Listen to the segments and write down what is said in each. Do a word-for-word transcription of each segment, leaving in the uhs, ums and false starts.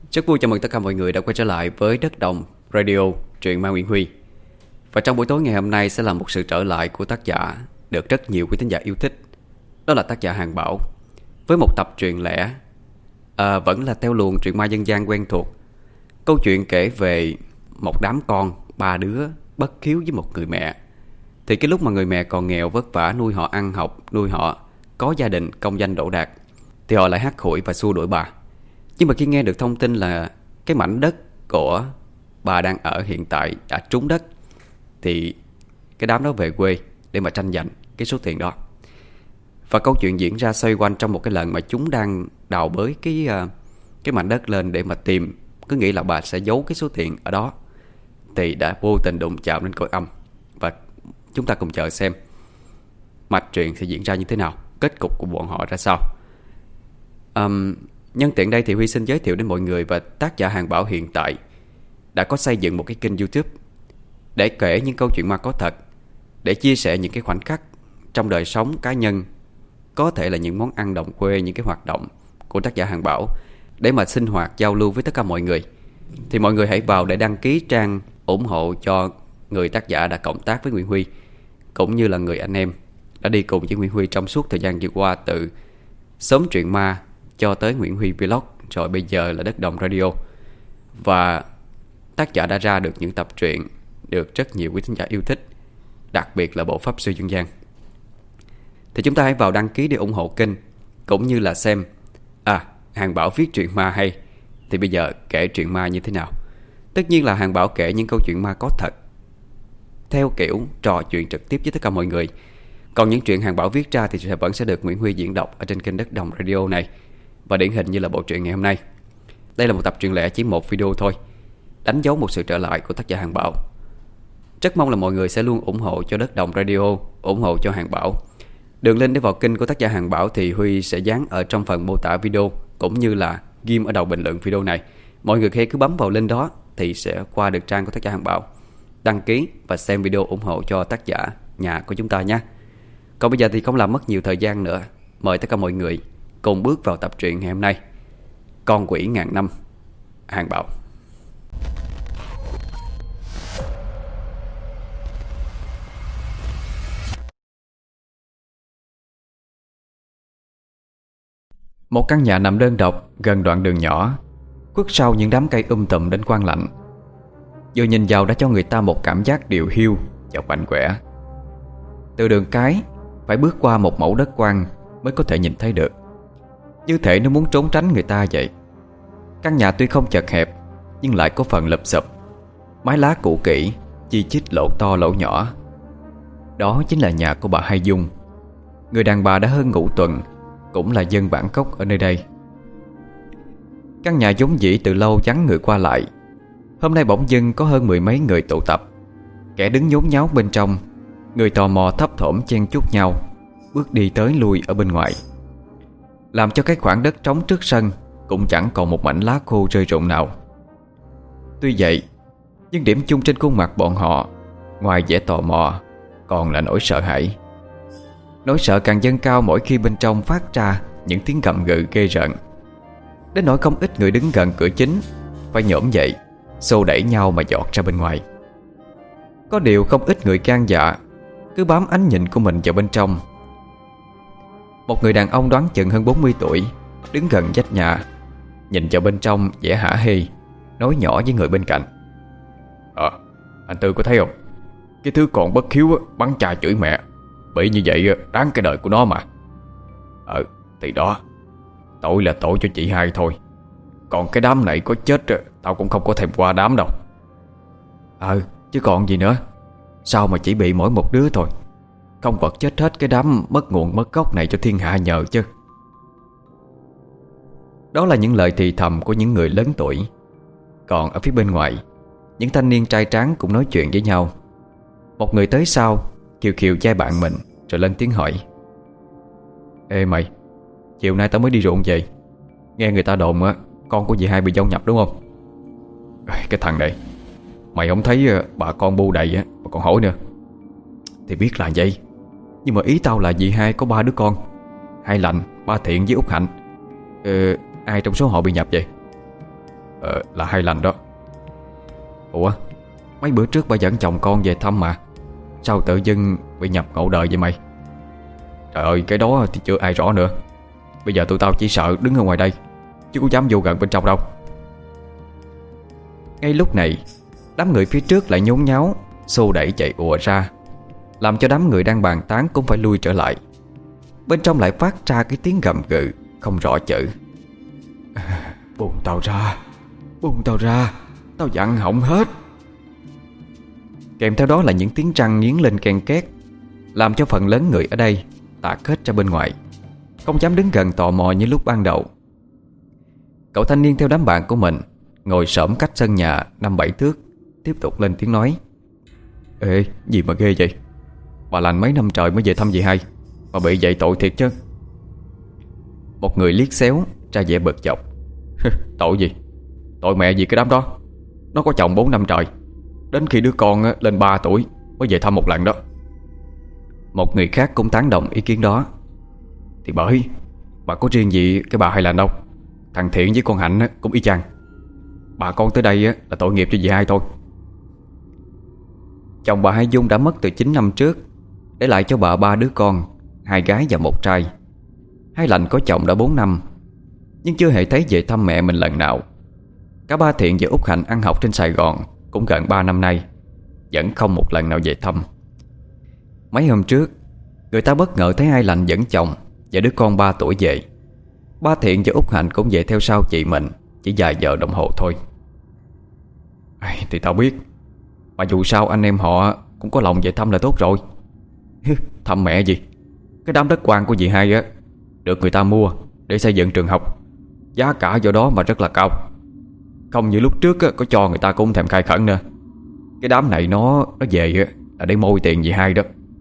Rất vui chào mừng tất cả mọi người đã quay trở lại với Đất Đồng Radio, truyện ma Nguyễn Huy. Và trong buổi tối ngày hôm nay sẽ là một sự trở lại của tác giả được rất nhiều quý thính giả yêu thích. Đó là tác giả Hàng Bảo, với một tập truyện lẻ, à, vẫn là theo luồng truyện ma dân gian quen thuộc. Câu chuyện kể về một đám con, ba đứa bất hiếu với một người mẹ. Thì cái lúc mà người mẹ còn nghèo vất vả nuôi họ ăn học, nuôi họ có gia đình công danh đỗ đạt, thì họ lại hắt hủi và xua đuổi bà. Nhưng mà khi nghe được thông tin là cái mảnh đất của bà đang ở hiện tại đã trúng đất, thì cái đám đó về quê để mà tranh giành cái số tiền đó. Và câu chuyện diễn ra xoay quanh trong một cái lần mà chúng đang đào bới cái cái mảnh đất lên để mà tìm, cứ nghĩ là bà sẽ giấu cái số tiền ở đó, thì đã vô tình đụng chạm đến cõi âm. Và chúng ta cùng chờ xem mạch truyện sẽ diễn ra như thế nào, kết cục của bọn họ ra sao. um, Nhân tiện đây thì Huy xin giới thiệu đến mọi người và tác giả Hàng Bảo hiện tại đã có xây dựng một cái kênh YouTube để kể những câu chuyện ma có thật, để chia sẻ những cái khoảnh khắc trong đời sống cá nhân, có thể là những món ăn đồng quê, những cái hoạt động của tác giả Hàng Bảo, để mà sinh hoạt giao lưu với tất cả mọi người. Thì mọi người hãy vào để đăng ký trang ủng hộ cho người tác giả đã cộng tác với Nguyễn Huy, cũng như là người anh em đã đi cùng với Nguyễn Huy trong suốt thời gian vừa qua, từ Xóm Truyện Ma cho tới Nguyễn Huy Vlog, rồi bây giờ là Đất Đồng Radio. Và tác giả đã ra được những tập truyện được rất nhiều quý thính giả yêu thích, đặc biệt là bộ Pháp Sư Dân Gian. Thì chúng ta hãy vào đăng ký để ủng hộ kênh, cũng như là xem À, Hàng Bảo viết truyện ma hay, thì bây giờ kể truyện ma như thế nào. Tất nhiên là Hàng Bảo kể những câu chuyện ma có thật, theo kiểu trò chuyện trực tiếp với tất cả mọi người. Còn những chuyện Hàng Bảo viết ra thì sẽ vẫn sẽ được Nguyễn Huy diễn đọc ở trên kênh Đất Đồng Radio này. Và điển hình như là bộ truyện ngày hôm nay, đây là một tập truyện lẻ chỉ một video thôi, đánh dấu một sự trở lại của tác giả Hàng Bảo. Rất mong là mọi người sẽ luôn ủng hộ cho Đất Đồng Radio, ủng hộ cho Hàng Bảo. Đường link để vào kênh của tác giả Hàng Bảo thì Huy sẽ dán ở trong phần mô tả video, cũng như là ghim ở đầu bình luận video này. Mọi người khi cứ bấm vào link đó thì sẽ qua được trang của tác giả Hàng Bảo, đăng ký và xem video ủng hộ cho tác giả nhà của chúng ta nha. Còn bây giờ thì không làm mất nhiều thời gian nữa, mời tất cả mọi người cùng bước vào tập truyện ngày hôm nay, Con Quỷ Ngàn Năm, Hàng Bảo. Một căn nhà nằm đơn độc gần đoạn đường nhỏ, khuất sau những đám cây um tùm đến quang lạnh. Vừa nhìn vào đã cho người ta một cảm giác điều hiu và quạnh quẻ. Từ đường cái phải bước qua một mẫu đất quang mới có thể nhìn thấy được, như thể nó muốn trốn tránh người ta vậy. Căn nhà tuy không chật hẹp nhưng lại có phần lụp xụp, mái lá cũ kỹ, chi chít lỗ to lỗ nhỏ. Đó chính là nhà của bà Hai Dung, người đàn bà đã hơn ngũ tuần, cũng là dân bản cốc ở nơi đây. Căn nhà vốn dĩ từ lâu vắng người qua lại, hôm nay bỗng dưng có hơn mười mấy người tụ tập. Kẻ đứng nhốn nháo bên trong, người tò mò thấp thỏm chen chúc nhau, bước đi tới lui ở bên ngoài, làm cho cái khoảng đất trống trước sân cũng chẳng còn một mảnh lá khô rơi rụng nào. Tuy vậy, nhưng điểm chung trên khuôn mặt bọn họ, ngoài vẻ tò mò, còn là nỗi sợ hãi. Nỗi sợ càng dâng cao mỗi khi bên trong phát ra những tiếng gầm gừ ghê rợn, đến nỗi không ít người đứng gần cửa chính phải nhổm dậy, xô đẩy nhau mà dọt ra bên ngoài. Có điều không ít người gan dạ cứ bám ánh nhìn của mình vào bên trong. Một người đàn ông đoán chừng hơn bốn mươi tuổi đứng gần vách nhà, nhìn vào bên trong vẻ hả hê, nói nhỏ với người bên cạnh: Ờ, anh Tư có thấy không? Cái thứ còn bất hiếu á, bắn cha chửi mẹ, bị như vậy đáng cái đời của nó mà. Ờ, thì đó, tội là tội cho chị hai thôi. Còn cái đám này có chết tao cũng không có thèm qua đám đâu. Ờ, chứ còn gì nữa. Sao mà chỉ bị mỗi một đứa thôi, không vật chết hết cái đám mất nguồn mất gốc này cho thiên hạ nhờ chứ. Đó là những lời thì thầm của những người lớn tuổi. Còn ở phía bên ngoài, những thanh niên trai tráng cũng nói chuyện với nhau. Một người tới sau khiều khiều vai bạn mình, rồi lên tiếng hỏi: Ê mày, chiều nay tao mới đi ruộng về, nghe người ta đồn á, con của dì hai bị dâu nhập đúng không? Cái thằng này, mày không thấy bà con bu đầy á mà còn hỏi nữa. Thì biết là vậy, nhưng mà ý tao là dì hai có ba đứa con, hai Lành, ba Thiện với Út Hạnh. Ờ, ai trong số họ bị nhập vậy? Ờ là Hai Lành đó. Ủa mấy bữa trước bà dẫn chồng con về thăm mà, sao tự dưng bị nhập ngộ đời vậy mày? Trời ơi cái đó thì chưa ai rõ nữa. Bây giờ tụi tao chỉ sợ đứng ở ngoài đây, chứ có dám vô gần bên trong đâu. Ngay lúc này, đám người phía trước lại nhốn nháo, xô đẩy chạy ùa ra, làm cho đám người đang bàn tán cũng phải lui trở lại. Bên trong lại phát ra cái tiếng gầm gừ không rõ chữ. Buông tao ra, buông tao ra, tao dặn hỏng hết. Kèm theo đó là những tiếng răng nghiến lên ken két, làm cho phần lớn người ở đây tạt hết ra bên ngoài, không dám đứng gần tò mò như lúc ban đầu. Cậu thanh niên theo đám bạn của mình ngồi xổm cách sân nhà năm bảy thước, tiếp tục lên tiếng nói: Ê, gì mà ghê vậy? Bà lành mấy năm trời mới về thăm dì Hai, mà bị vậy tội thiệt chứ. Một người liếc xéo ra vẻ bực dọc: Tội gì? Tội mẹ gì cái đám đó. Nó có chồng bốn năm trời, đến khi đứa con lên ba tuổi mới về thăm một lần đó. Một người khác cũng tán đồng ý kiến đó: Thì bởi bà có riêng gì cái bà Hai Lành đâu, thằng Thiện với con Hạnh cũng y chang. Bà con tới đây là tội nghiệp cho dì Hai thôi. Chồng bà Hai Dung đã mất từ chín năm trước, để lại cho bà ba đứa con, hai gái và một trai. Hai Lành có chồng đã bốn năm, nhưng chưa hề thấy về thăm mẹ mình lần nào. Cả ba Thiện và Út Hạnh ăn học trên Sài Gòn cũng gần ba năm nay, vẫn không một lần nào về thăm. Mấy hôm trước, người ta bất ngờ thấy Hai Lành dẫn chồng và đứa con ba tuổi về. Ba Thiện và Út Hạnh cũng về theo sau chị mình, chỉ vài giờ đồng hồ thôi. À, thì tao biết, mà dù sao anh em họ cũng có lòng về thăm là tốt rồi. Thăm mẹ gì? Cái đám đất quan của dì Hai á được người ta mua để xây dựng trường học, giá cả do đó mà rất là cao. Không như lúc trước á, có cho người ta cũng thèm khai khẩn nữa. Cái đám này nó nó về á, là để môi tiền dì Hai đó.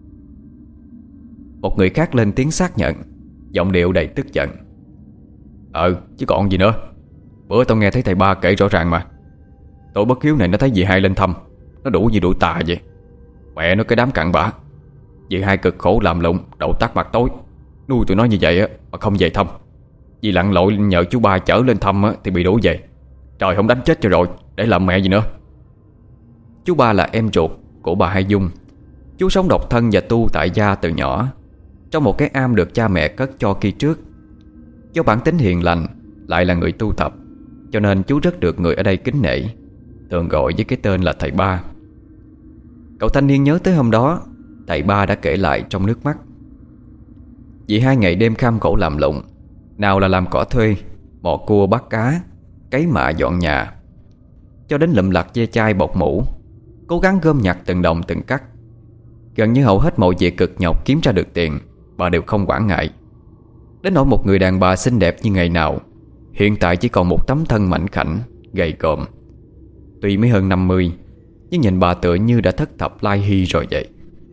Một người khác lên tiếng xác nhận, giọng điệu đầy tức giận: Ờ chứ còn gì nữa. Bữa tao nghe thấy thầy ba kể rõ ràng mà. Tội bất hiếu này nó thấy dì Hai lên thăm, nó đủ như đủ tà vậy. Mẹ nó cái đám cặn bã. Dì Hai cực khổ làm lụng, đậu tắt mặt tối, nuôi tụi nó như vậy á mà không về thăm. Dì lặn lội nhờ chú ba chở lên thăm á, thì bị đuổi về. Trời không đánh chết cho rồi, để làm mẹ gì nữa. Chú ba là em ruột của bà Hai Dung. Chú sống độc thân và tu tại gia từ nhỏ, trong một cái am được cha mẹ cất cho khi trước. Do bản tính hiền lành, lại là người tu tập, cho nên chú rất được người ở đây kính nể, thường gọi với cái tên là thầy ba. Cậu thanh niên nhớ tới hôm đó, thầy ba đã kể lại trong nước mắt. Vì hai ngày đêm kham khổ làm lụng, nào là làm cỏ thuê, mò cua bắt cá, cấy mạ dọn nhà, cho đến lụm lặt ve chai bọc mũ, cố gắng gom nhặt từng đồng từng cắt. Gần như hầu hết mọi việc cực nhọc kiếm ra được tiền, bà đều không quản ngại. Đến nỗi một người đàn bà xinh đẹp như ngày nào, hiện tại chỉ còn một tấm thân mảnh khảnh, gầy còm. Tuy mới hơn năm mươi, nhưng nhìn bà tựa như đã thất thập lai hy rồi vậy.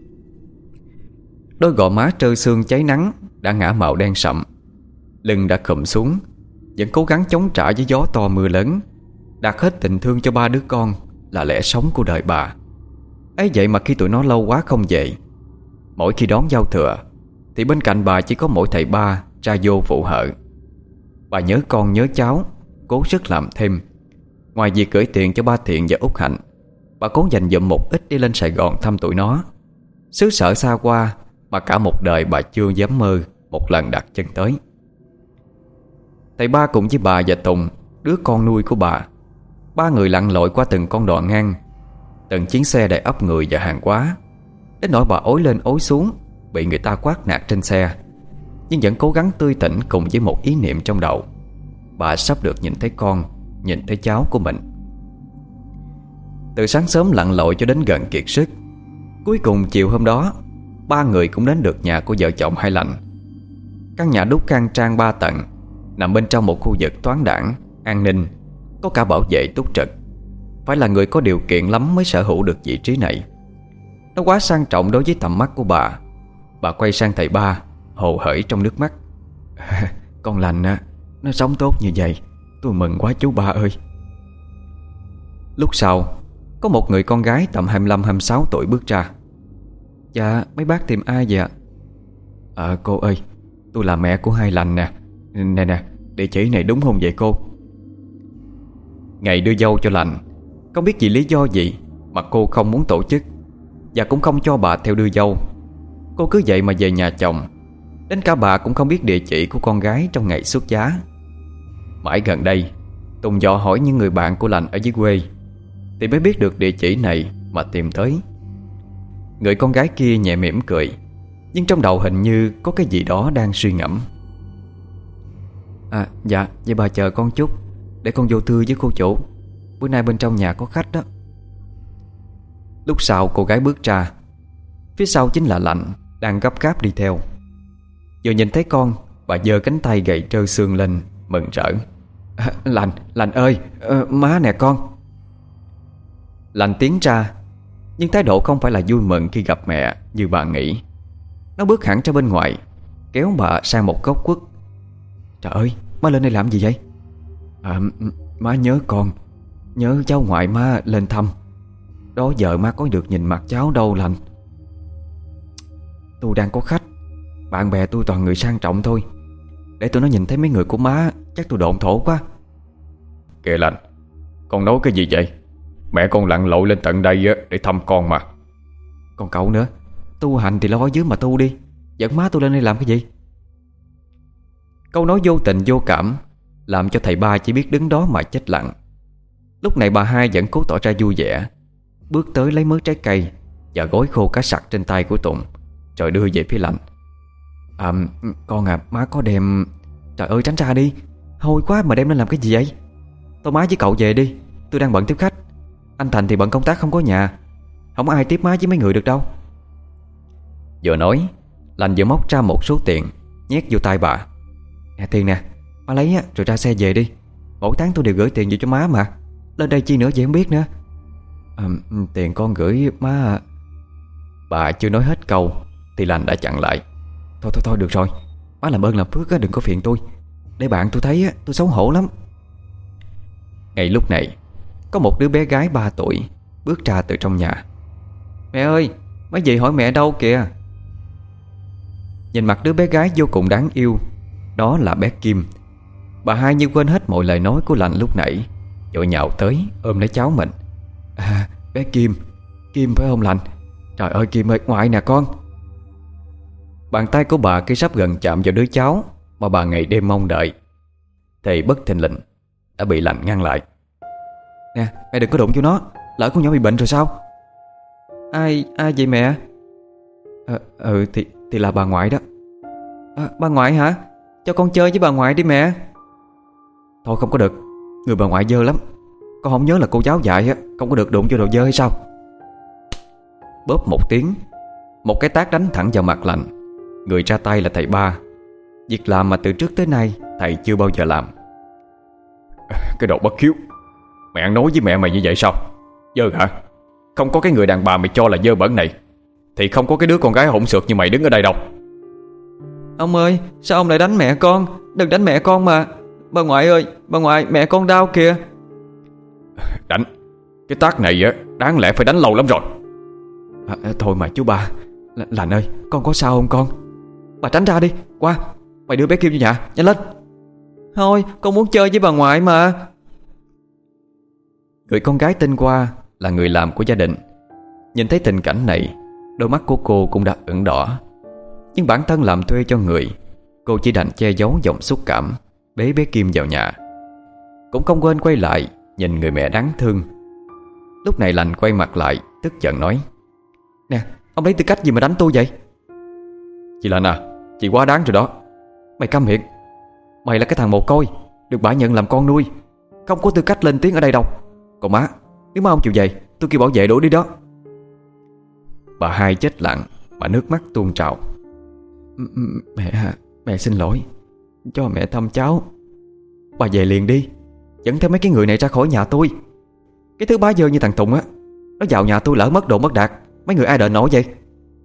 Đôi gò má trơ xương cháy nắng đã ngã màu đen sậm, lưng đã khụm xuống, vẫn cố gắng chống trả với gió to mưa lớn, đặt hết tình thương cho ba đứa con là lẽ sống của đời bà. Ấy vậy mà khi tụi nó lâu quá không về, mỗi khi đón giao thừa thì bên cạnh bà chỉ có mỗi thầy ba ra vô phụ hợ. Bà nhớ con nhớ cháu, cố sức làm thêm. Ngoài việc gửi tiền cho ba Thiện và Út Hạnh, bà cố dành dụm một ít đi lên Sài Gòn thăm tụi nó. Xứ sở xa qua mà cả một đời bà chưa dám mơ một lần đặt chân tới. Thầy ba cùng với bà và Tùng, đứa con nuôi của bà, ba người lặn lội qua từng con đò ngang, từng chuyến xe đầy ắp người và hàng hóa, đến nỗi bà ối lên ối xuống, bị người ta quát nạt trên xe, nhưng vẫn cố gắng tươi tỉnh cùng với một ý niệm trong đầu: bà sắp được nhìn thấy con, nhìn thấy cháu của mình. Từ sáng sớm lặn lội cho đến gần kiệt sức, cuối cùng chiều hôm đó, ba người cũng đến được nhà của vợ chồng Hai Lành. Căn nhà đúc khang trang ba tầng, nằm bên trong một khu vực thoáng đãng, an ninh, có cả bảo vệ túc trực. Phải là người có điều kiện lắm mới sở hữu được vị trí này. Nó quá sang trọng đối với tầm mắt của bà. Bà quay sang thầy ba, hồ hởi trong nước mắt: Con Lành á, nó sống tốt như vậy, tôi mừng quá chú ba ơi. Lúc sau, có một người con gái tầm hai mươi lăm hai mươi sáu tuổi bước ra: Dạ, mấy bác tìm ai vậy ạ? À cô ơi, tôi là mẹ của Hai Lành nè. Nè nè, địa chỉ này đúng không vậy cô? Ngày đưa dâu cho lành, không biết vì lý do gì mà cô không muốn tổ chức, và cũng không cho bà theo đưa dâu. Cô cứ vậy mà về nhà chồng. Đến cả bà cũng không biết địa chỉ của con gái trong ngày xuất giá. Mãi gần đây, Tùng dò hỏi những người bạn của lành ở dưới quê thì mới biết được địa chỉ này mà tìm tới. Người con gái kia nhẹ mỉm cười, nhưng trong đầu hình như có cái gì đó đang suy ngẫm. À dạ, vậy bà chờ con chút, để con vô thưa với cô chủ. Bữa nay bên trong nhà có khách đó. Lúc sau cô gái bước ra. Phía sau chính là Lạnh, đang gấp gáp đi theo. Vừa nhìn thấy con, bà giơ cánh tay gầy trơ xương lên, mừng rỡ. à, Lạnh, Lạnh ơi, à, má nè con. Lạnh tiến ra, nhưng thái độ không phải là vui mừng khi gặp mẹ như bà nghĩ. Nó bước hẳn ra bên ngoài, kéo bà sang một góc khuất. Trời ơi, má lên đây làm gì vậy? À, má nhớ con, nhớ cháu ngoại má lên thăm. Đó giờ má có được nhìn mặt cháu đâu Lành. Tôi đang có khách, bạn bè tôi toàn người sang trọng thôi. Để tôi nó nhìn thấy mấy người của má, chắc tôi độn thổ quá. Kìa Lành, con nói cái gì vậy? Mẹ con lặn lội lên tận đây để thăm con mà. Còn cậu nữa, tu hành thì lo ở dưới mà tu đi, dẫn má tôi lên đây làm cái gì? Câu nói vô tình vô cảm làm cho thầy ba chỉ biết đứng đó mà chết lặng. Lúc này bà hai vẫn cố tỏ ra vui vẻ, bước tới lấy mớ trái cây và gói khô cá sặc trên tay của Tùng, rồi đưa về phía Lạnh. À, con à, má có đem... Trời ơi tránh ra đi, hôi quá mà đem lên làm cái gì vậy? Tôi má với cậu về đi, tôi đang bận tiếp khách. Anh Thành thì bận công tác không có nhà, không ai tiếp má với mấy người được đâu. Vừa nói, Lành vừa móc ra một số tiền nhét vô tay bà. Nè tiền nè, má lấy á, rồi ra xe về đi. Mỗi tháng tôi đều gửi tiền về cho má mà. Lên đây chi nữa vậy không biết nữa. À, tiền con gửi má. Bà chưa nói hết câu thì Lành đã chặn lại. Thôi thôi thôi được rồi, má làm ơn làm phước á, đừng có phiền tôi. Để bạn tôi thấy á, tôi xấu hổ lắm. Ngay lúc này, có một đứa bé gái ba tuổi bước ra từ trong nhà. Mẹ ơi, mấy dì hỏi mẹ đâu kìa. Nhìn mặt đứa bé gái vô cùng đáng yêu, đó là bé Kim. Bà hai như quên hết mọi lời nói của Lành lúc nãy, vội nhào tới ôm lấy cháu mình. À, bé Kim, Kim phải không Lành? Trời ơi Kim ơi, ngoại nè con. Bàn tay của bà khi sắp gần chạm vào đứa cháu mà bà ngày đêm mong đợi, thì bất thình lình đã bị Lành ngăn lại. Nè, mẹ đừng có đụng vô nó, lỡ con nhỏ bị bệnh rồi sao? Ai, ai vậy mẹ? À, ừ thì, thì là bà ngoại đó. À, bà ngoại hả? Cho con chơi với bà ngoại đi mẹ. Thôi không có được, người bà ngoại dơ lắm. Con không nhớ là cô giáo dạy á, không có được đụng vô đồ dơ hay sao? Bóp một tiếng, một cái tát đánh thẳng vào mặt Lành. Người ra tay là thầy ba, việc làm mà từ trước tới nay thầy chưa bao giờ làm. Cái đồ bất hiếu, mẹ ăn nói với mẹ mày như vậy sao? Dơ hả? Không có cái người đàn bà mày cho là dơ bẩn này thì không có cái đứa con gái hỗn xược như mày đứng ở đây đâu. Ông ơi, sao ông lại đánh mẹ con? Đừng đánh mẹ con mà. Bà ngoại ơi, bà ngoại, mẹ con đau kìa. Đánh? Cái tát này á, đáng lẽ phải đánh lâu lắm rồi. À, thôi mà chú ba, L- Lành ơi, con có sao không con? Bà tránh ra đi, qua. Mày đưa bé Kim vô nhà, nhanh lên. Thôi, con muốn chơi với bà ngoại mà. Người con gái tên Qua là người làm của gia đình. Nhìn thấy tình cảnh này, đôi mắt của cô cũng đã ửng đỏ. Nhưng bản thân làm thuê cho người, cô chỉ đành che giấu giọng xúc cảm, bế bé Kim vào nhà. Cũng không quên quay lại nhìn người mẹ đáng thương. Lúc này Lành quay mặt lại, tức giận nói: Nè, ông lấy tư cách gì mà đánh tôi vậy? Chị Lành à, chị quá đáng rồi đó. Mày câm miệng. Mày là cái thằng mồ côi, được bà nhận làm con nuôi, không có tư cách lên tiếng ở đây đâu. Còn má, nếu má không chịu về, tôi kêu bảo vệ đuổi đi đó. Bà hai chết lặng mà nước mắt tuôn trào. Mẹ, mẹ xin lỗi, cho mẹ thăm cháu. Bà về liền đi, dẫn theo mấy cái người này ra khỏi nhà tôi. Cái thứ bá dơ như thằng Tùng á, nó vào nhà tôi lỡ mất đồ mất đạt, mấy người ai đợi nổi vậy?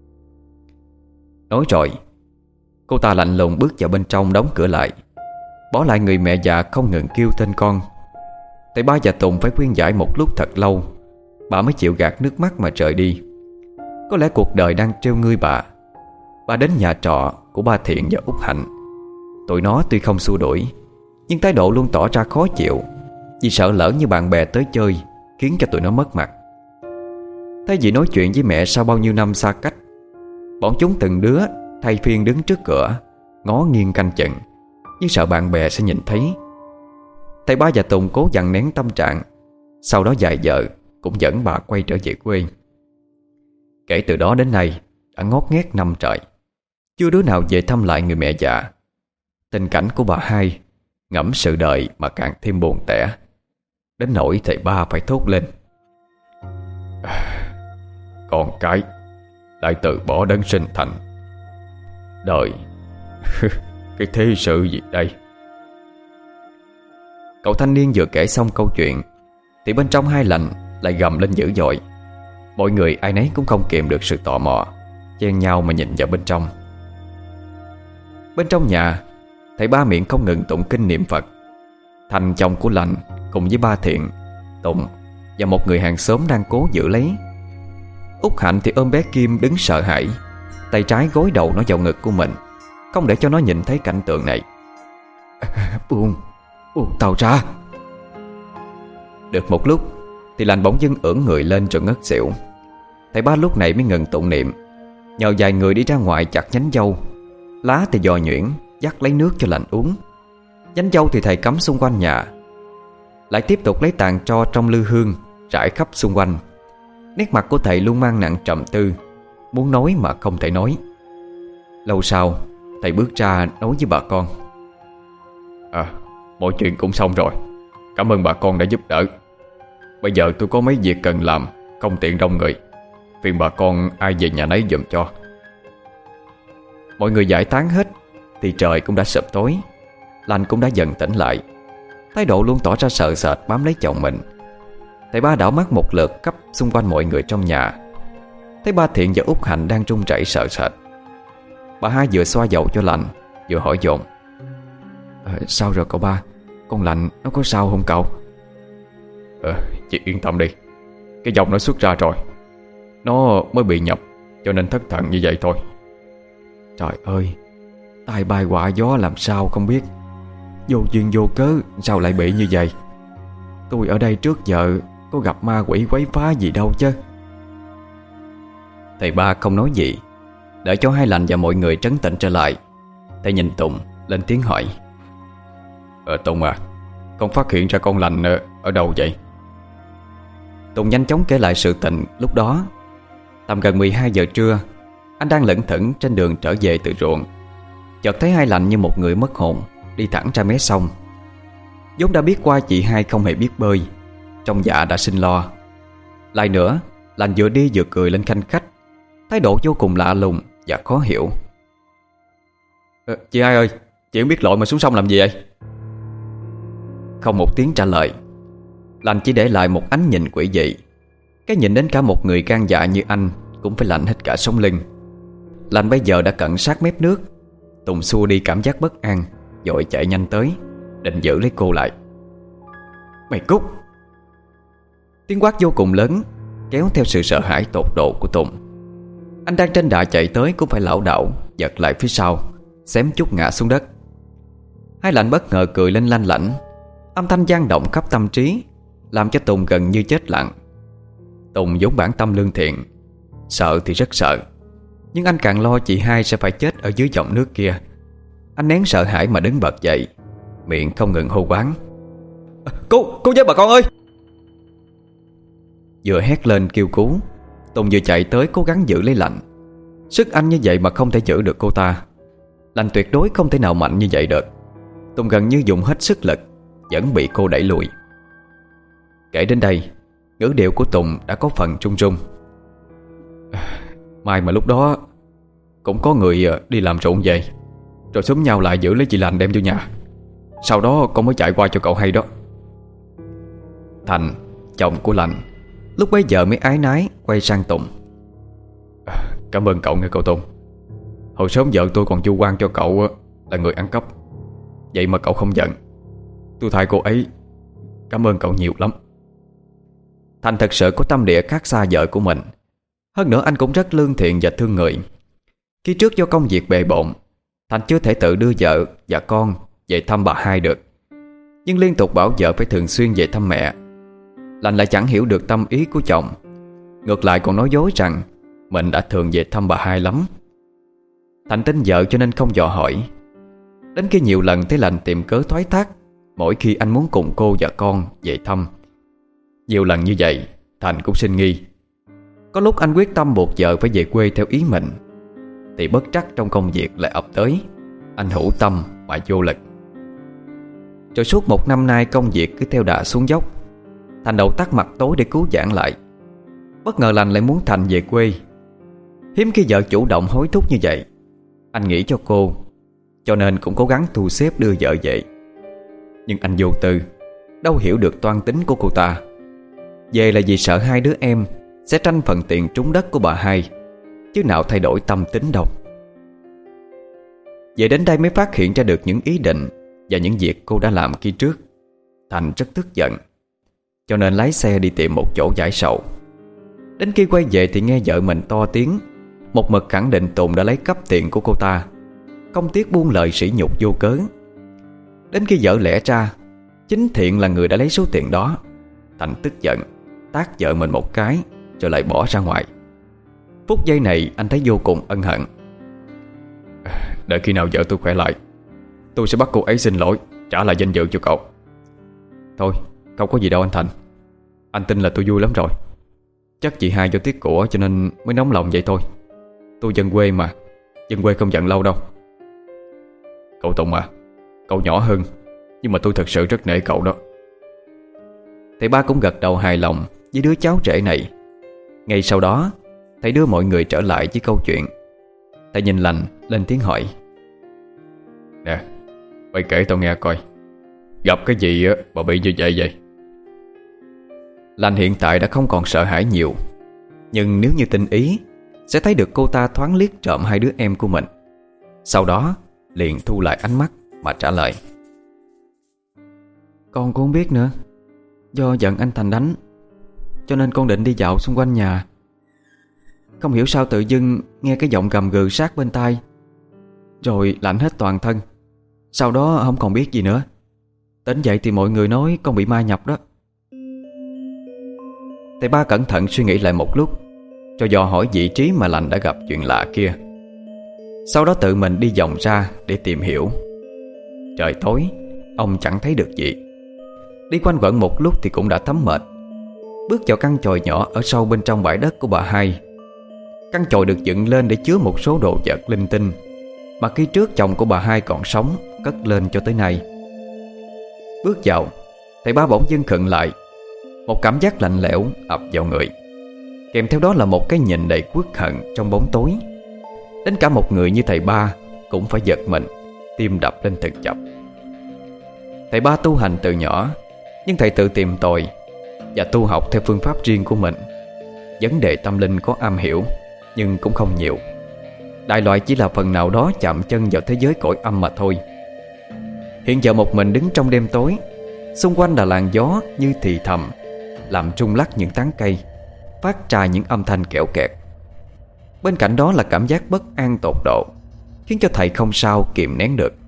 Nói rồi, cô ta lạnh lùng bước vào bên trong, đóng cửa lại, bỏ lại người mẹ già không ngừng kêu tên con. Thầy ba và Tùng phải khuyên giải một lúc thật lâu, bà mới chịu gạt nước mắt mà rời đi. Có lẽ cuộc đời đang trêu ngươi bà. Bà đến nhà trọ của ba Thiện và Út Hạnh. Tụi nó tuy không xua đuổi, nhưng thái độ luôn tỏ ra khó chịu, vì sợ lỡ như bạn bè tới chơi khiến cho tụi nó mất mặt. Thấy dì nói chuyện với mẹ sau bao nhiêu năm xa cách, bọn chúng từng đứa thay phiên đứng trước cửa ngó nghiêng canh chừng, như sợ bạn bè sẽ nhìn thấy. Thầy Ba và Tùng cố dằn nén tâm trạng. Sau đó vài giờ cũng dẫn bà quay trở về quê. Kể từ đó đến nay đã ngót nghét năm trời, chưa đứa nào về thăm lại người mẹ già. Tình cảnh của bà hai ngẫm sự đời mà càng thêm buồn tẻ, đến nỗi thầy Ba phải thốt lên: con cái lại từ bỏ đấng sinh thành, đời cái thế sự gì đây? Cậu thanh niên vừa kể xong câu chuyện thì bên trong Hai Lành lại gầm lên dữ dội. Mọi người ai nấy cũng không kiềm được sự tò mò, chen nhau mà nhìn vào bên trong. Bên trong nhà, thầy Ba miệng không ngừng tụng kinh niệm Phật. Thành, chồng của Lành, cùng với ba Thiện, Tùng và một người hàng xóm đang cố giữ lấy. Út Hạnh thì ôm bé Kim đứng sợ hãi, tay trái gối đầu nó vào ngực của mình, không để cho nó nhìn thấy cảnh tượng này. Buông, buông tao ra. Được một lúc thì Lành bỗng dưng ưỡn người lên rồi ngất xỉu. Thầy Ba lúc này mới ngừng tụng niệm, nhờ vài người đi ra ngoài chặt nhánh dâu. Lá thì dò nhuyễn dắt lấy nước cho Lành uống. Nhánh dâu thì thầy cắm xung quanh nhà. Lại tiếp tục lấy tàn tro trong lư hương rải khắp xung quanh. Nét mặt của thầy luôn mang nặng trầm tư, muốn nói mà không thể nói. Lâu sau thầy bước ra nói với bà con: À, mọi chuyện cũng xong rồi. Cảm ơn bà con đã giúp đỡ. Bây giờ tôi có mấy việc cần làm, không tiện đông người. Phiền bà con ai về nhà nấy giùm cho. Mọi người giải tán hết thì trời cũng đã sập tối. Lành cũng đã dần tỉnh lại, thái độ luôn tỏ ra sợ sệt bám lấy chồng mình. Thầy Ba đảo mắt một lượt khắp xung quanh mọi người trong nhà, thấy ba Thiện và Út Hạnh đang run rẩy sợ sệt. Bà hai vừa xoa dầu cho Lành vừa hỏi dồn: à, Sao rồi cậu Ba? Con Lành nó có sao không cậu? Ờ, chị yên tâm đi. Cái dòng nó xuất ra rồi. Nó mới bị nhập cho nên thất thần như vậy thôi. Trời ơi, tai bay họa gió làm sao không biết. Vô duyên vô cớ sao lại bị như vậy? Tôi ở đây trước giờ có gặp ma quỷ quấy phá gì đâu chứ. Thầy Ba không nói gì, đợi cho Hai Lành và mọi người trấn tĩnh trở lại. Thầy nhìn Tùng lên tiếng hỏi: Ờ Tùng à, con phát hiện ra con Lành ở, ở đâu vậy? Tùng nhanh chóng kể lại sự tình lúc đó. Tầm gần mười hai giờ trưa, anh đang lững thững trên đường trở về từ ruộng, chợt thấy Hai Lành như một người mất hồn đi thẳng ra mé sông. vốn đã biết qua chị hai không hề biết bơi, trong dạ đã sinh lo. Lại nữa, Lành vừa đi vừa cười lên khanh khách, thái độ vô cùng lạ lùng và khó hiểu. ờ, Chị hai ơi, chị không biết lội mà xuống sông làm gì vậy? Không một tiếng trả lời. Lành chỉ để lại một ánh nhìn quỷ dị. Cái nhìn đến cả một người gan dạ như anh cũng phải lạnh hết cả sống lưng. Lành bây giờ đã cận sát mép nước. Tùng xua đi cảm giác bất an, vội chạy nhanh tới, định giữ lấy cô lại. Mày cút! Tiếng quát vô cùng lớn, kéo theo sự sợ hãi tột độ của Tùng. Anh đang trên đà chạy tới cũng phải lảo đảo giật lại phía sau, xém chút ngã xuống đất. Hai Lạnh bất ngờ cười lên lanh lảnh, âm thanh vang động khắp tâm trí, làm cho Tùng gần như chết lặng. Tùng vốn bản tâm lương thiện, sợ thì rất sợ, nhưng anh càng lo chị hai sẽ phải chết ở dưới dòng nước kia. Anh nén sợ hãi mà đứng bật dậy, miệng không ngừng hô quán: Cô, cô với bà con ơi! Vừa hét lên kêu cứu, Tùng vừa chạy tới cố gắng giữ lấy Lạnh. Sức anh như vậy mà không thể giữ được cô ta. Lạnh tuyệt đối không thể nào mạnh như vậy được. Tùng gần như dùng hết sức lực, vẫn bị cô đẩy lùi. Kể đến đây, ngữ điệu của Tùng đã có phần run run. May mà lúc đó cũng có người đi làm ruộng về, rồi xúm nhau lại giữ lấy chị Lành đem vô nhà. Sau đó con mới chạy qua cho cậu hay đó. Thành, chồng của Lành, lúc bấy giờ mới ái nái quay sang Tùng. Cảm ơn cậu nghe cậu Tùng. Hồi sớm vợ tôi còn vu oan cho cậu là người ăn cắp, vậy mà cậu không giận. Tôi thay cô ấy. Cảm ơn cậu nhiều lắm. Thành thật sự có tâm địa khác xa vợ của mình. Hơn nữa anh cũng rất lương thiện và thương người. Khi trước do công việc bề bộn, Thành chưa thể tự đưa vợ và con về thăm bà hai được. nhưng liên tục bảo vợ phải thường xuyên về thăm mẹ. Lành lại chẳng hiểu được tâm ý của chồng, ngược lại còn nói dối rằng mình đã thường về thăm bà hai lắm. Thành tin vợ cho nên không dò hỏi. Đến khi nhiều lần thấy Lành tìm cớ thoái thác mỗi khi anh muốn cùng cô và con về thăm. Nhiều lần như vậy, Thành cũng sinh nghi. Có lúc anh quyết tâm buộc vợ phải về quê theo ý mình, thì bất trắc trong công việc lại ập tới. Anh hữu tâm mà vô lực. Rồi suốt một năm nay công việc cứ theo đà xuống dốc. Thành đầu tắt mặt tối để cứu vãn lại. Bất ngờ Lành lại muốn Thành về quê. Hiếm khi vợ chủ động hối thúc như vậy. Anh nghĩ cho cô, cho nên cũng cố gắng thu xếp đưa vợ về. Nhưng anh vô tư, đâu hiểu được toan tính của cô ta. Về là vì sợ hai đứa em sẽ tranh phần tiền trúng đất của bà hai, chứ nào thay đổi tâm tính đâu. Về đến đây mới phát hiện ra được những ý định và những việc cô đã làm khi trước. Thành rất tức giận, cho nên lái xe đi tìm một chỗ giải sầu. Đến khi quay về thì nghe vợ mình to tiếng, một mực khẳng định Tùng đã lấy cắp tiền của cô ta, không tiếc buông lời sỉ nhục vô cớ. Đến khi vợ lẽ ra chính Thiện là người đã lấy số tiền đó, Thành tức giận tát vợ mình một cái, rồi lại bỏ ra ngoài. Phút giây này anh thấy vô cùng ân hận. Đợi khi nào vợ tôi khỏe lại, tôi sẽ bắt cô ấy xin lỗi, trả lại danh dự cho cậu. Thôi, không có gì đâu anh Thành. Anh tin là tôi vui lắm rồi. Chắc chị hai do tiếc của cho nên mới nóng lòng vậy thôi. Tôi dân quê mà, dân quê không giận lâu đâu. Cậu Tùng à, cậu nhỏ hơn, nhưng mà tôi thật sự rất nể cậu đó. Thầy ba cũng gật đầu hài lòng với đứa cháu trẻ này. Ngay sau đó thầy đưa mọi người trở lại với câu chuyện. Thầy nhìn Lành lên tiếng hỏi: Nè, mày kể tao nghe coi, gặp cái gì á mà bị như vậy vậy? Lành hiện tại đã không còn sợ hãi nhiều, nhưng nếu như tinh ý sẽ thấy được cô ta thoáng liếc trộm hai đứa em của mình. Sau đó liền thu lại ánh mắt mà trả lời: Con cũng không biết nữa. Do giận anh Thành đánh, cho nên con định đi dạo xung quanh nhà. Không hiểu sao tự dưng nghe cái giọng gầm gừ sát bên tai, rồi lạnh hết toàn thân. Sau đó không còn biết gì nữa. Tỉnh dậy thì mọi người nói con bị ma nhập đó. Thầy ba cẩn thận suy nghĩ lại một lúc, rồi dò hỏi vị trí mà Lành đã gặp chuyện lạ kia. Sau đó tự mình đi vòng ra để tìm hiểu. Trời tối, ông chẳng thấy được gì. Đi quanh quẩn một lúc thì cũng đã thấm mệt. Bước vào căn chòi nhỏ ở sâu bên trong bãi đất của bà hai. Căn chòi được dựng lên để chứa một số đồ vật linh tinh mà khi trước chồng của bà hai còn sống cất lên cho tới nay. Bước vào, thầy ba bỗng dưng khựng lại. Một cảm giác lạnh lẽo ập vào người, kèm theo đó là một cái nhìn đầy uất hận trong bóng tối. Đến cả một người như thầy ba cũng phải giật mình, tim đập lên từng chập. Thầy ba tu hành từ nhỏ, nhưng thầy tự tìm tòi và tu học theo phương pháp riêng của mình. Vấn đề tâm linh có am hiểu, nhưng cũng không nhiều. Đại loại chỉ là phần nào đó chạm chân vào thế giới cõi âm mà thôi. Hiện giờ một mình đứng trong đêm tối, xung quanh là làn gió như thì thầm, làm rung lắc những tán cây, phát ra những âm thanh kẽo kẹt. Bên cạnh đó là cảm giác bất an tột độ, khiến cho thầy không sao kìm nén được.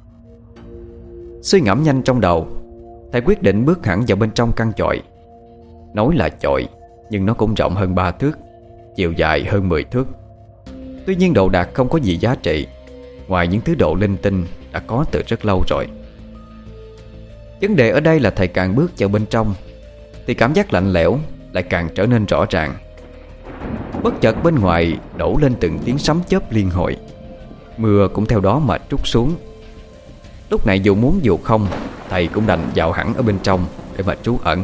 Suy ngẫm nhanh trong đầu, thầy quyết định bước hẳn vào bên trong căn chòi. Nói là chòi, nhưng nó cũng rộng hơn ba thước, chiều dài hơn mười thước. Tuy nhiên đồ đạc không có gì giá trị, ngoài những thứ đồ linh tinh đã có từ rất lâu rồi. Vấn đề ở đây là thầy càng bước vào bên trong thì cảm giác lạnh lẽo lại càng trở nên rõ ràng. Bất chợt bên ngoài đổ lên từng tiếng sấm chớp liên hồi. Mưa cũng theo đó mà trút xuống. Lúc này dù muốn dù không, thầy cũng đành vào hẳn ở bên trong để mà trú ẩn.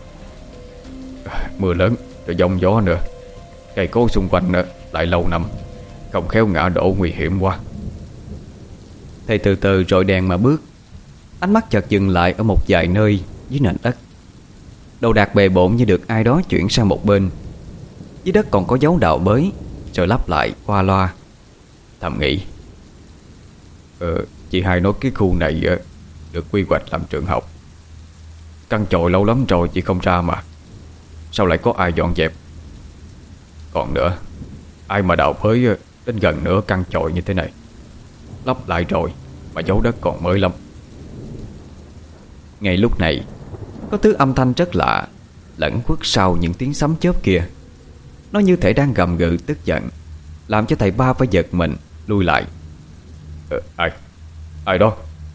Mưa lớn rồi giông gió nữa, cây cối xung quanh lại lâu năm, không khéo ngã đổ nguy hiểm quá. Thầy từ từ rọi đèn mà bước. Ánh mắt chợt dừng lại ở một vài nơi dưới nền đất. Đồ đạc bề bộn như được ai đó chuyển sang một bên. Dưới đất còn có dấu đào bới, rồi lắp lại qua loa. Thầm nghĩ, Ờ, chị hai nói cái khu này được quy hoạch làm trường học. Căn chòi lâu lắm rồi chị không ra mà, sao lại có ai dọn dẹp? Còn nữa, ai mà đào bới đến gần nửa căn chòi như thế này, lắp lại rồi mà dấu đất còn mới lắm. Ngay lúc này, có thứ âm thanh rất lạ lẫn khuất sau những tiếng sấm chớp kia. Nó như thể đang gầm gừ tức giận, làm cho thầy ba phải giật mình lui lại. ờ, Ai? Ai đó?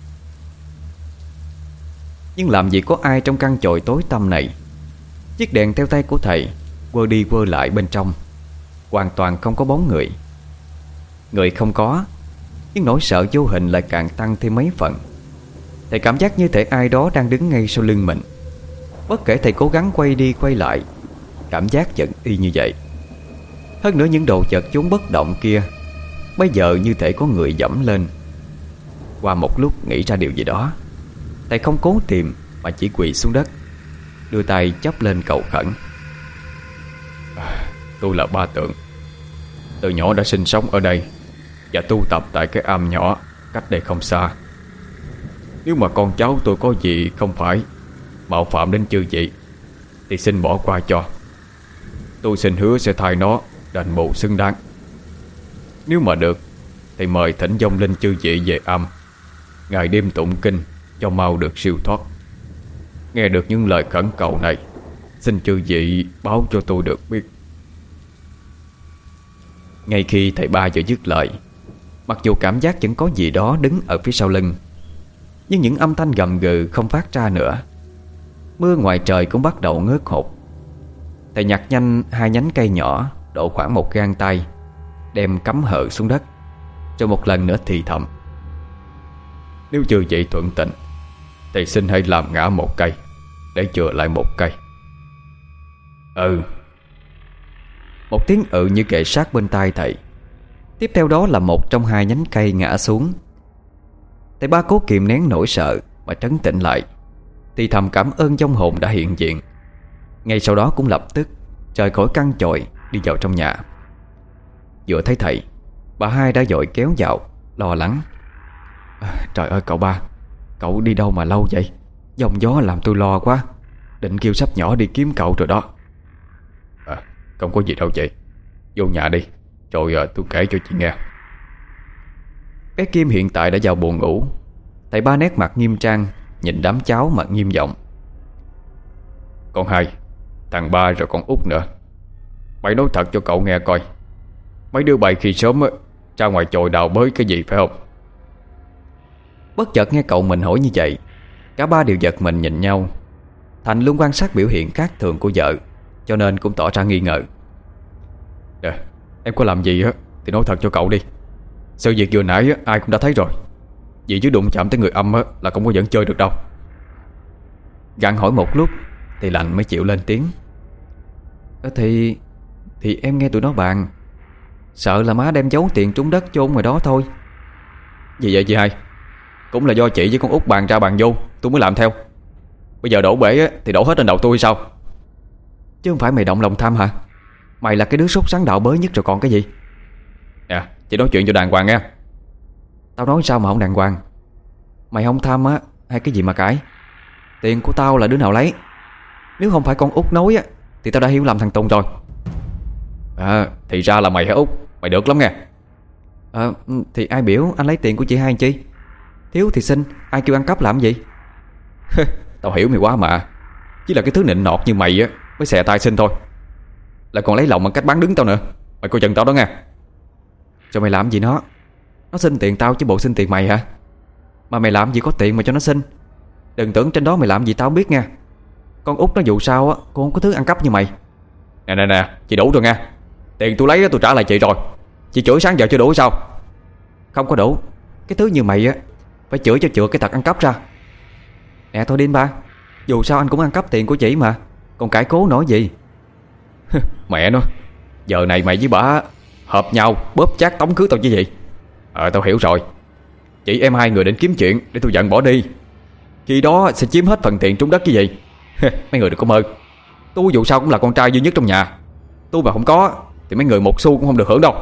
Nhưng làm gì có ai trong căn chòi tối tăm này. Chiếc đèn theo tay của thầy quơ đi quơ lại bên trong, hoàn toàn không có bóng người. Người không có, nhưng nỗi sợ vô hình lại càng tăng thêm mấy phần. Thầy cảm giác như thể ai đó đang đứng ngay sau lưng mình. Bất kể thầy cố gắng quay đi quay lại, cảm giác vẫn y như vậy. Hơn nữa những đồ vật chốn bất động kia bây giờ như thể có người dẫm lên. Qua một lúc nghĩ ra điều gì đó, thầy không cố tìm mà chỉ quỳ xuống đất, đưa tay chắp lên cầu khẩn. à, Tôi là Ba Tượng. Từ nhỏ đã sinh sống ở đây và tu tập tại cái am nhỏ cách đây không xa. Nếu mà con cháu tôi có gì không phải mạo phạm đến chư vị thì xin bỏ qua cho. Tôi xin hứa sẽ thay nó đền bù xứng đáng. Nếu mà được thì mời thỉnh vong linh chư vị về am, ngày đêm tụng kinh cho mau được siêu thoát. Nghe được những lời khẩn cầu này, xin chư vị báo cho tôi được biết. Ngay khi thầy ba vừa dứt lời, mặc dù cảm giác vẫn có gì đó đứng ở phía sau lưng, nhưng những âm thanh gầm gừ không phát ra nữa. Mưa ngoài trời cũng bắt đầu ngớt hột. Thầy nhặt nhanh hai nhánh cây nhỏ độ khoảng một gang tay, đem cắm hờ xuống đất, rồi một lần nữa thì thầm: Nếu chư vị thuận tình thì xin hãy làm ngã một cây để chừa lại một cây. Ừ. Một tiếng ừ như kề sát bên tai thầy. Tiếp theo đó là một trong hai nhánh cây ngã xuống. Thầy ba cố kìm nén nỗi sợ mà trấn tĩnh lại, thì thầm cảm ơn vong hồn đã hiện diện. Ngay sau đó cũng lập tức rời khỏi căn chòi đi vào trong nhà. Vừa thấy thầy, bà hai đã vội kéo vào, lo lắng: à, Trời ơi cậu ba, cậu đi đâu mà lâu vậy? Giông gió làm tôi lo quá. Định kêu sắp nhỏ đi kiếm cậu rồi đó. À, không có gì đâu chị. Vô nhà đi, rồi à, tôi kể cho chị nghe. Bé Kim hiện tại đã vào buồng ngủ. Thầy ba nét mặt nghiêm trang, nhìn đám cháu mà nghiêm giọng: Con hai, thằng ba rồi con út nữa, mày nói thật cho cậu nghe coi. Mấy đứa bay khi sớm á, ra ngoài chòi đào bới cái gì phải không? Bất chợt nghe cậu mình hỏi như vậy, cả ba đều giật mình nhìn nhau. Thành luôn quan sát biểu hiện khác thường của vợ, cho nên cũng tỏ ra nghi ngờ. Nè, em có làm gì á thì nói thật cho cậu đi. Sự việc vừa nãy á, ai cũng đã thấy rồi. Vì chứ đụng chạm tới người âm á, là không có dẫn chơi được đâu. Gặng hỏi một lúc thì lành mới chịu lên tiếng: ờ, Thì Thì em nghe tụi nó bàn, sợ là má đem giấu tiền trúng đất chôn ngoài đó thôi. Gì vậy chị hai? Cũng là do chị với con út bàn ra bàn vô, tôi mới làm theo. Bây giờ đổ bể á, thì đổ hết lên đầu tôi hay sao? Chứ không phải mày động lòng tham hả? Mày là cái đứa sốt sắng đạo bới nhất rồi còn cái gì? Nè, chị nói chuyện cho đàng hoàng nghe. Tao nói sao mà không đàng hoàng? Mày không tham á hay cái gì mà cãi? Tiền của tao là đứa nào lấy? Nếu không phải con út nói á thì tao đã hiểu lầm thằng Tùng rồi. À, thì ra là mày hả út? Mày được lắm nghe. À, thì ai biểu anh lấy tiền của chị hai làm chi? Thiếu thì xin, ai kêu ăn cắp làm gì? Tao hiểu mày quá mà. Chỉ là cái thứ nịnh nọt như mày á mới xè tay xin thôi. Lại còn lấy lòng bằng cách bán đứng tao nữa. Mày coi chừng tao đó nghe. Cho mày làm gì nó? Nó xin tiền tao chứ bộ xin tiền mày hả? Mà mày làm gì có tiền mà cho nó xin? Đừng tưởng trên đó mày làm gì tao không biết nha. Con út nó dù sao á, cô không có thứ ăn cắp như mày. Nè nè nè, chị đủ rồi nha. Tiền tôi lấy đó tôi trả lại chị rồi. Chị chửi sáng giờ chưa đủ sao? Không có đủ. Cái thứ như mày á phải chửi cho chữa cái tật ăn cắp ra. Nè thôi đi ba, dù sao anh cũng ăn cắp tiền của chị mà, còn cãi cố nổi gì? Mẹ nó, giờ này mày với bà hợp nhau bóp chát tống khứ tao chứ gì? Ờ tao hiểu rồi. Chị em hai người định kiếm chuyện để tôi giận bỏ đi, khi đó sẽ chiếm hết phần tiền trúng đất chứ gì. Mấy người đừng có mơ. Tôi dù sao cũng là con trai duy nhất trong nhà. Tôi mà không có thì mấy người một xu cũng không được hưởng đâu.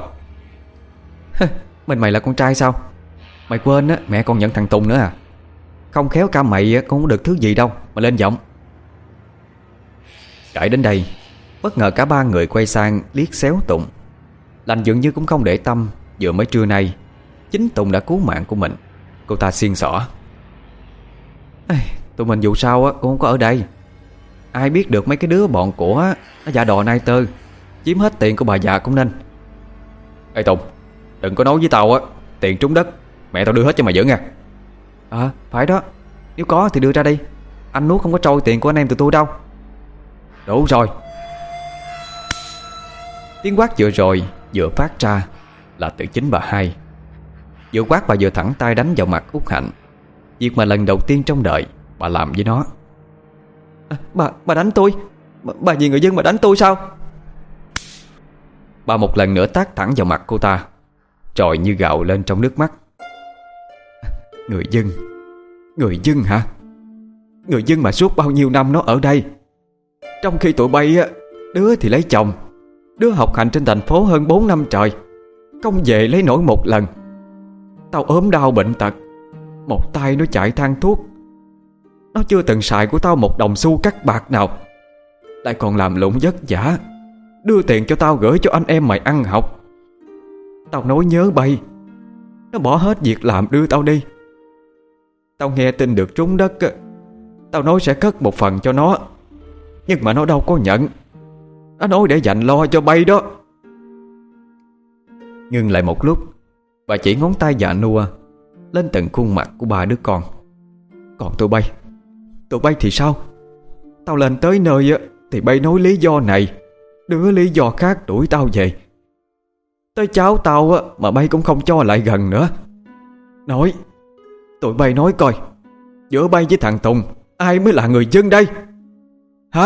Mình mày là con trai sao? Mày quên á, mẹ còn nhận thằng Tùng nữa à? Không khéo ca mày cũng không được thứ gì đâu mà lên giọng. Cãi đến đây, bất ngờ cả ba người quay sang liếc xéo Tùng. Lành dường như cũng không để tâm, vừa mới trưa nay chính Tùng đã cứu mạng của mình. Cô ta xiên xỏ: Tụi mình dù sao á cũng không có ở đây. Ai biết được mấy cái đứa bọn của á, nó giả đò nai tơ, chiếm hết tiền của bà già cũng nên. Ê Tùng, đừng có nói với tao á tiền trúng đất mẹ tao đưa hết cho mày giữ nha. À phải đó, nếu có thì đưa ra đi. Anh nuốt không có trôi tiền của anh em tụi tôi đâu. Đủ rồi. Tiếng quát vừa rồi vừa phát ra là từ chính bà hai. Vừa quát bà vừa thẳng tay đánh vào mặt Út Hạnh, việc mà lần đầu tiên trong đời bà làm với nó. À, bà bà đánh tôi. Bà, bà vì người dân mà đánh tôi sao? Bà một lần nữa tát thẳng vào mặt cô ta, trồi như gạo lên trong nước mắt. Người dân? Người dân hả? Người dân mà suốt bao nhiêu năm nó ở đây, trong khi tụi bay á, đứa thì lấy chồng, đứa học hành trên thành phố hơn bốn năm trời, không về lấy nổi một lần. Tao ốm đau bệnh tật, một tay nó chạy than thuốc, nó chưa từng xài của tao một đồng xu cắt bạc nào, lại còn làm lụng vất vả đưa tiền cho tao gửi cho anh em mày ăn học. Tao nói nhớ bay, nó bỏ hết việc làm đưa tao đi. Tao nghe tin được trúng đất, tao nói sẽ cất một phần cho nó, nhưng mà nó đâu có nhận. Nó nói để dành lo cho bay đó. Ngưng lại một lúc, bà chỉ ngón tay già nua lên từng khuôn mặt của ba đứa con. Còn tụi bay, tụi bay thì sao? Tao lên tới nơi á thì bay nói lý do này, đứa lý do khác đuổi tao về. Tới cháu tao á mà bay cũng không cho lại gần nữa. Nói, tụi bay nói coi, giữa bay với thằng Tùng ai mới là người dân đây? Hả?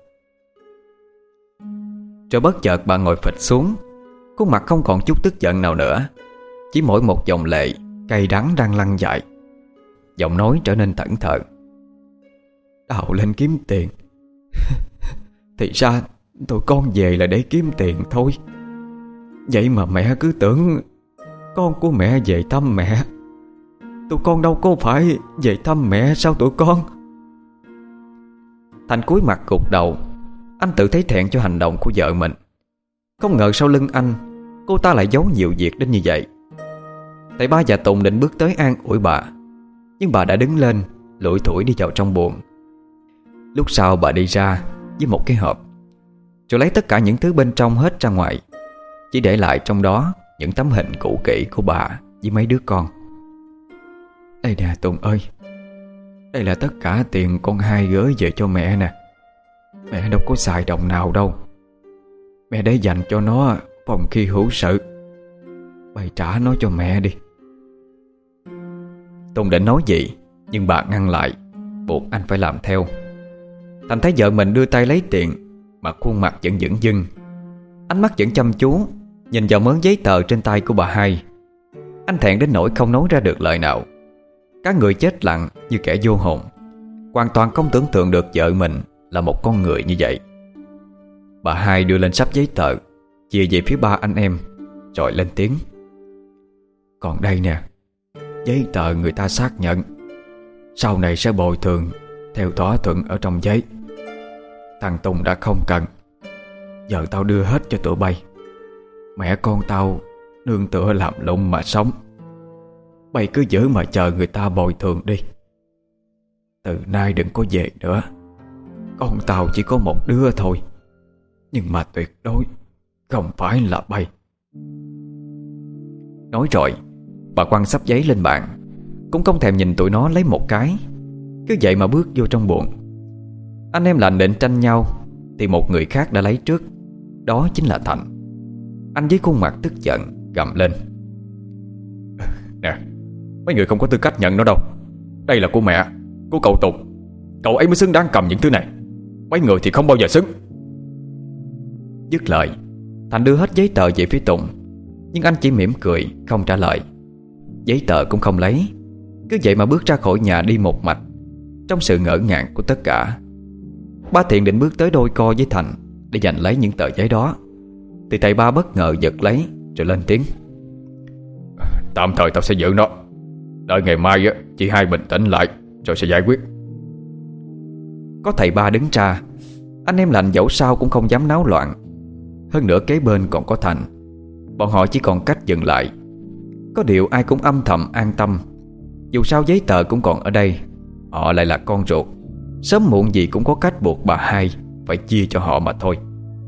Rồi bất chợt bà ngồi phịch xuống, khuôn mặt không còn chút tức giận nào nữa, chỉ mỗi một dòng lệ cay đắng đang lăn dài. Giọng nói trở nên thẫn thờ. Đào lên kiếm tiền. Thì ra tụi con về là để kiếm tiền thôi. Vậy mà mẹ cứ tưởng con của mẹ về thăm mẹ. Tụi con đâu có phải về thăm mẹ sao tụi con? Thành cúi mặt gục đầu. Anh tự thấy thẹn cho hành động của vợ mình. Không ngờ sau lưng anh, cô ta lại giấu nhiều việc đến như vậy. Thầy ba và Tùng định bước tới an ủi bà, nhưng bà đã đứng lên, lủi thủi đi vào trong buồng. Lúc sau bà đi ra với một cái hộp, rồi lấy tất cả những thứ bên trong hết ra ngoài, chỉ để lại trong đó những tấm hình cũ kỹ của bà với mấy đứa con. Đây nè Tùng ơi, đây là tất cả tiền con hai gửi về cho mẹ nè. Mẹ đâu có xài đồng nào đâu. Mẹ để dành cho nó phòng khi hữu sự. Bày trả nó cho mẹ đi. Tùng định nói gì, nhưng bà ngăn lại, buộc anh phải làm theo. Thành thấy vợ mình đưa tay lấy tiền mà khuôn mặt vẫn dửng dưng, ánh mắt vẫn chăm chú nhìn vào mớ giấy tờ trên tay của bà hai. Anh thẹn đến nỗi không nói ra được lời nào. Cả người chết lặng như kẻ vô hồn, hoàn toàn không tưởng tượng được vợ mình là một con người như vậy. Bà hai đưa lên sắp giấy tờ, chia về phía ba anh em, rồi lên tiếng. Còn đây nè, giấy tờ người ta xác nhận, sau này sẽ bồi thường theo thỏa thuận ở trong giấy. Thằng Tùng đã không cần, giờ tao đưa hết cho tụi bay. Mẹ con tao nương tựa làm lụng mà sống. Bay cứ giữ mà chờ người ta bồi thường đi. Từ nay đừng có về nữa. Con tao chỉ có một đứa thôi, nhưng mà tuyệt đối không phải là bay. Nói rồi, bà quăng sắp giấy lên bàn, cũng không thèm nhìn tụi nó lấy một cái, cứ vậy mà bước vô trong buồng. Anh em lành định tranh nhau thì một người khác đã lấy trước. Đó chính là Thành. Anh với khuôn mặt tức giận gầm lên. Nè, mấy người không có tư cách nhận nó đâu. Đây là của mẹ, của cậu Tùng. Cậu ấy mới xứng đáng cầm những thứ này. Mấy người thì không bao giờ xứng. Dứt lời, Thành đưa hết giấy tờ về phía Tùng, nhưng anh chỉ mỉm cười không trả lời. Giấy tờ cũng không lấy, cứ vậy mà bước ra khỏi nhà đi một mạch, trong sự ngỡ ngàng của tất cả. Ba Thiện định bước tới đôi co với Thành để giành lấy những tờ giấy đó, thì thầy ba bất ngờ giật lấy rồi lên tiếng. Tạm thời tao sẽ giữ nó. Đợi ngày mai á, chị hai bình tĩnh lại rồi sẽ giải quyết. Có thầy ba đứng ra, anh em lành dẫu sao cũng không dám náo loạn. Hơn nữa kế bên còn có Thành. Bọn họ chỉ còn cách dừng lại. Có điều ai cũng âm thầm an tâm, dù sao giấy tờ cũng còn ở đây. Họ lại là con ruột, sớm muộn gì cũng có cách buộc bà hai phải chia cho họ mà thôi.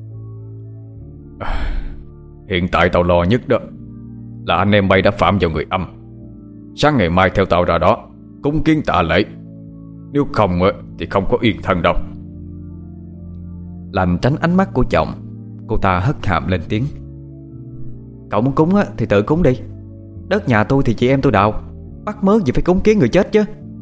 Hiện tại tao lo nhất đó là anh em bay đã phạm vào người âm. Sáng ngày mai theo tao ra đó cúng kiến tạ lễ. Nếu không thì không có yên thân đâu. Lành tránh ánh mắt của chồng, cô ta hất hàm lên tiếng: Cậu muốn cúng thì tự cúng đi. Đất nhà tôi thì chị em tôi đào, bắt mớ gì phải cúng kiến người chết chứ.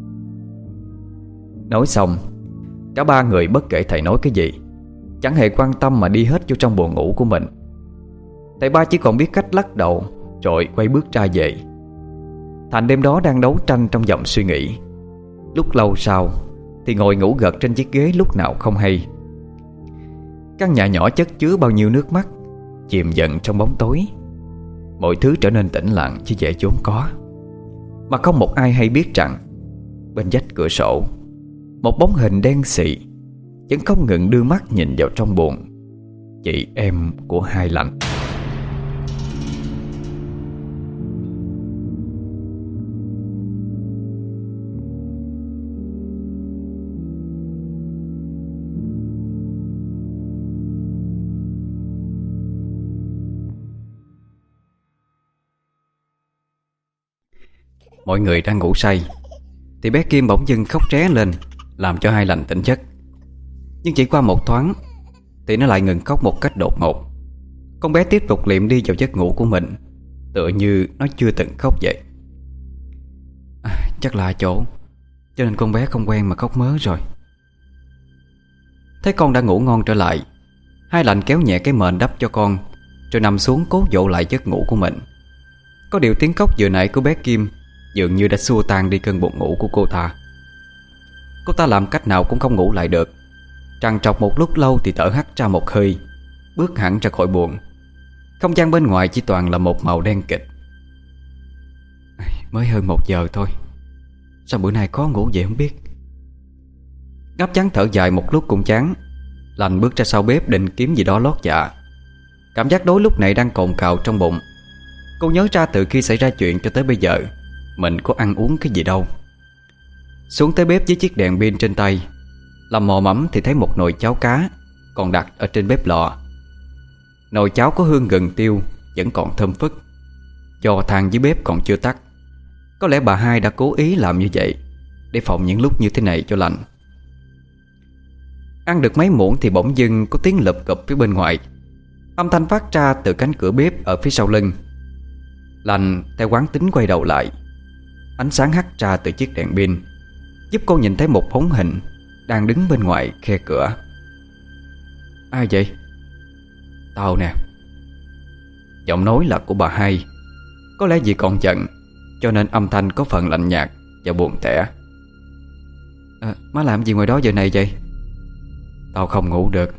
Nói xong, cả ba người bất kể thầy nói cái gì chẳng hề quan tâm mà đi hết vô trong buồng ngủ của mình. Thầy ba chỉ còn biết cách lắc đầu rồi quay bước ra về. Thành đêm đó đang đấu tranh trong dòng suy nghĩ. Lúc lâu sau thì ngồi ngủ gật trên chiếc ghế lúc nào không hay. Căn nhà nhỏ chất chứa bao nhiêu nước mắt chìm dần trong bóng tối. Mọi thứ trở nên tĩnh lặng chứ dễ vốn có. Mà không một ai hay biết rằng bên vách cửa sổ, một bóng hình đen xì vẫn không ngừng đưa mắt nhìn vào trong buồng. Chị em của Hai Lành. Mọi người đang ngủ say thì bé Kim bỗng dưng khóc ré lên, làm cho Hai Lành tỉnh giấc. Nhưng chỉ qua một thoáng thì nó lại ngừng khóc một cách đột ngột. Con bé tiếp tục liệm đi vào giấc ngủ của mình, tựa như nó chưa từng khóc vậy. à, Chắc là chỗ cho nên con bé không quen mà khóc mớ rồi. Thấy con đã ngủ ngon trở lại, Hai Lành kéo nhẹ cái mền đắp cho con, rồi nằm xuống cố dỗ lại giấc ngủ của mình. Có điều tiếng khóc vừa nãy của bé Kim dường như đã xua tan đi cơn buồn ngủ của cô ta. Cô ta làm cách nào cũng không ngủ lại được. Trằn trọc một lúc lâu thì thở hắt ra một hơi, bước hẳn ra khỏi buồng. Không gian bên ngoài chỉ toàn là một màu đen kịch. Mới hơn một giờ thôi, sao bữa nay khó ngủ vậy không biết. Gấp trắng thở dài một lúc cũng chán, Lành bước ra sau bếp định kiếm gì đó lót dạ. Cảm giác đói lúc này đang cồn cào trong bụng. Cô nhớ ra từ khi xảy ra chuyện cho tới bây giờ mình có ăn uống cái gì đâu. Xuống tới bếp với chiếc đèn pin trên tay, làm mò mẫm thì thấy một nồi cháo cá còn đặt ở trên bếp lò. Nồi cháo có hương gừng tiêu, vẫn còn thơm phức. Do than dưới bếp còn chưa tắt, có lẽ bà hai đã cố ý làm như vậy để phòng những lúc như thế này cho lành. Ăn được mấy muỗng thì bỗng dưng có tiếng lụp cụp phía bên ngoài. Âm thanh phát ra từ cánh cửa bếp ở phía sau lưng. Lành theo quán tính quay đầu lại. Ánh sáng hắt ra từ chiếc đèn pin giúp cô nhìn thấy một bóng hình đang đứng bên ngoài khe cửa. Ai vậy? Tao nè. Giọng nói là của bà hai. Có lẽ vì còn giận cho nên âm thanh có phần lạnh nhạt và buồn tẻ. à, Má làm gì ngoài đó giờ này vậy? Tao không ngủ được.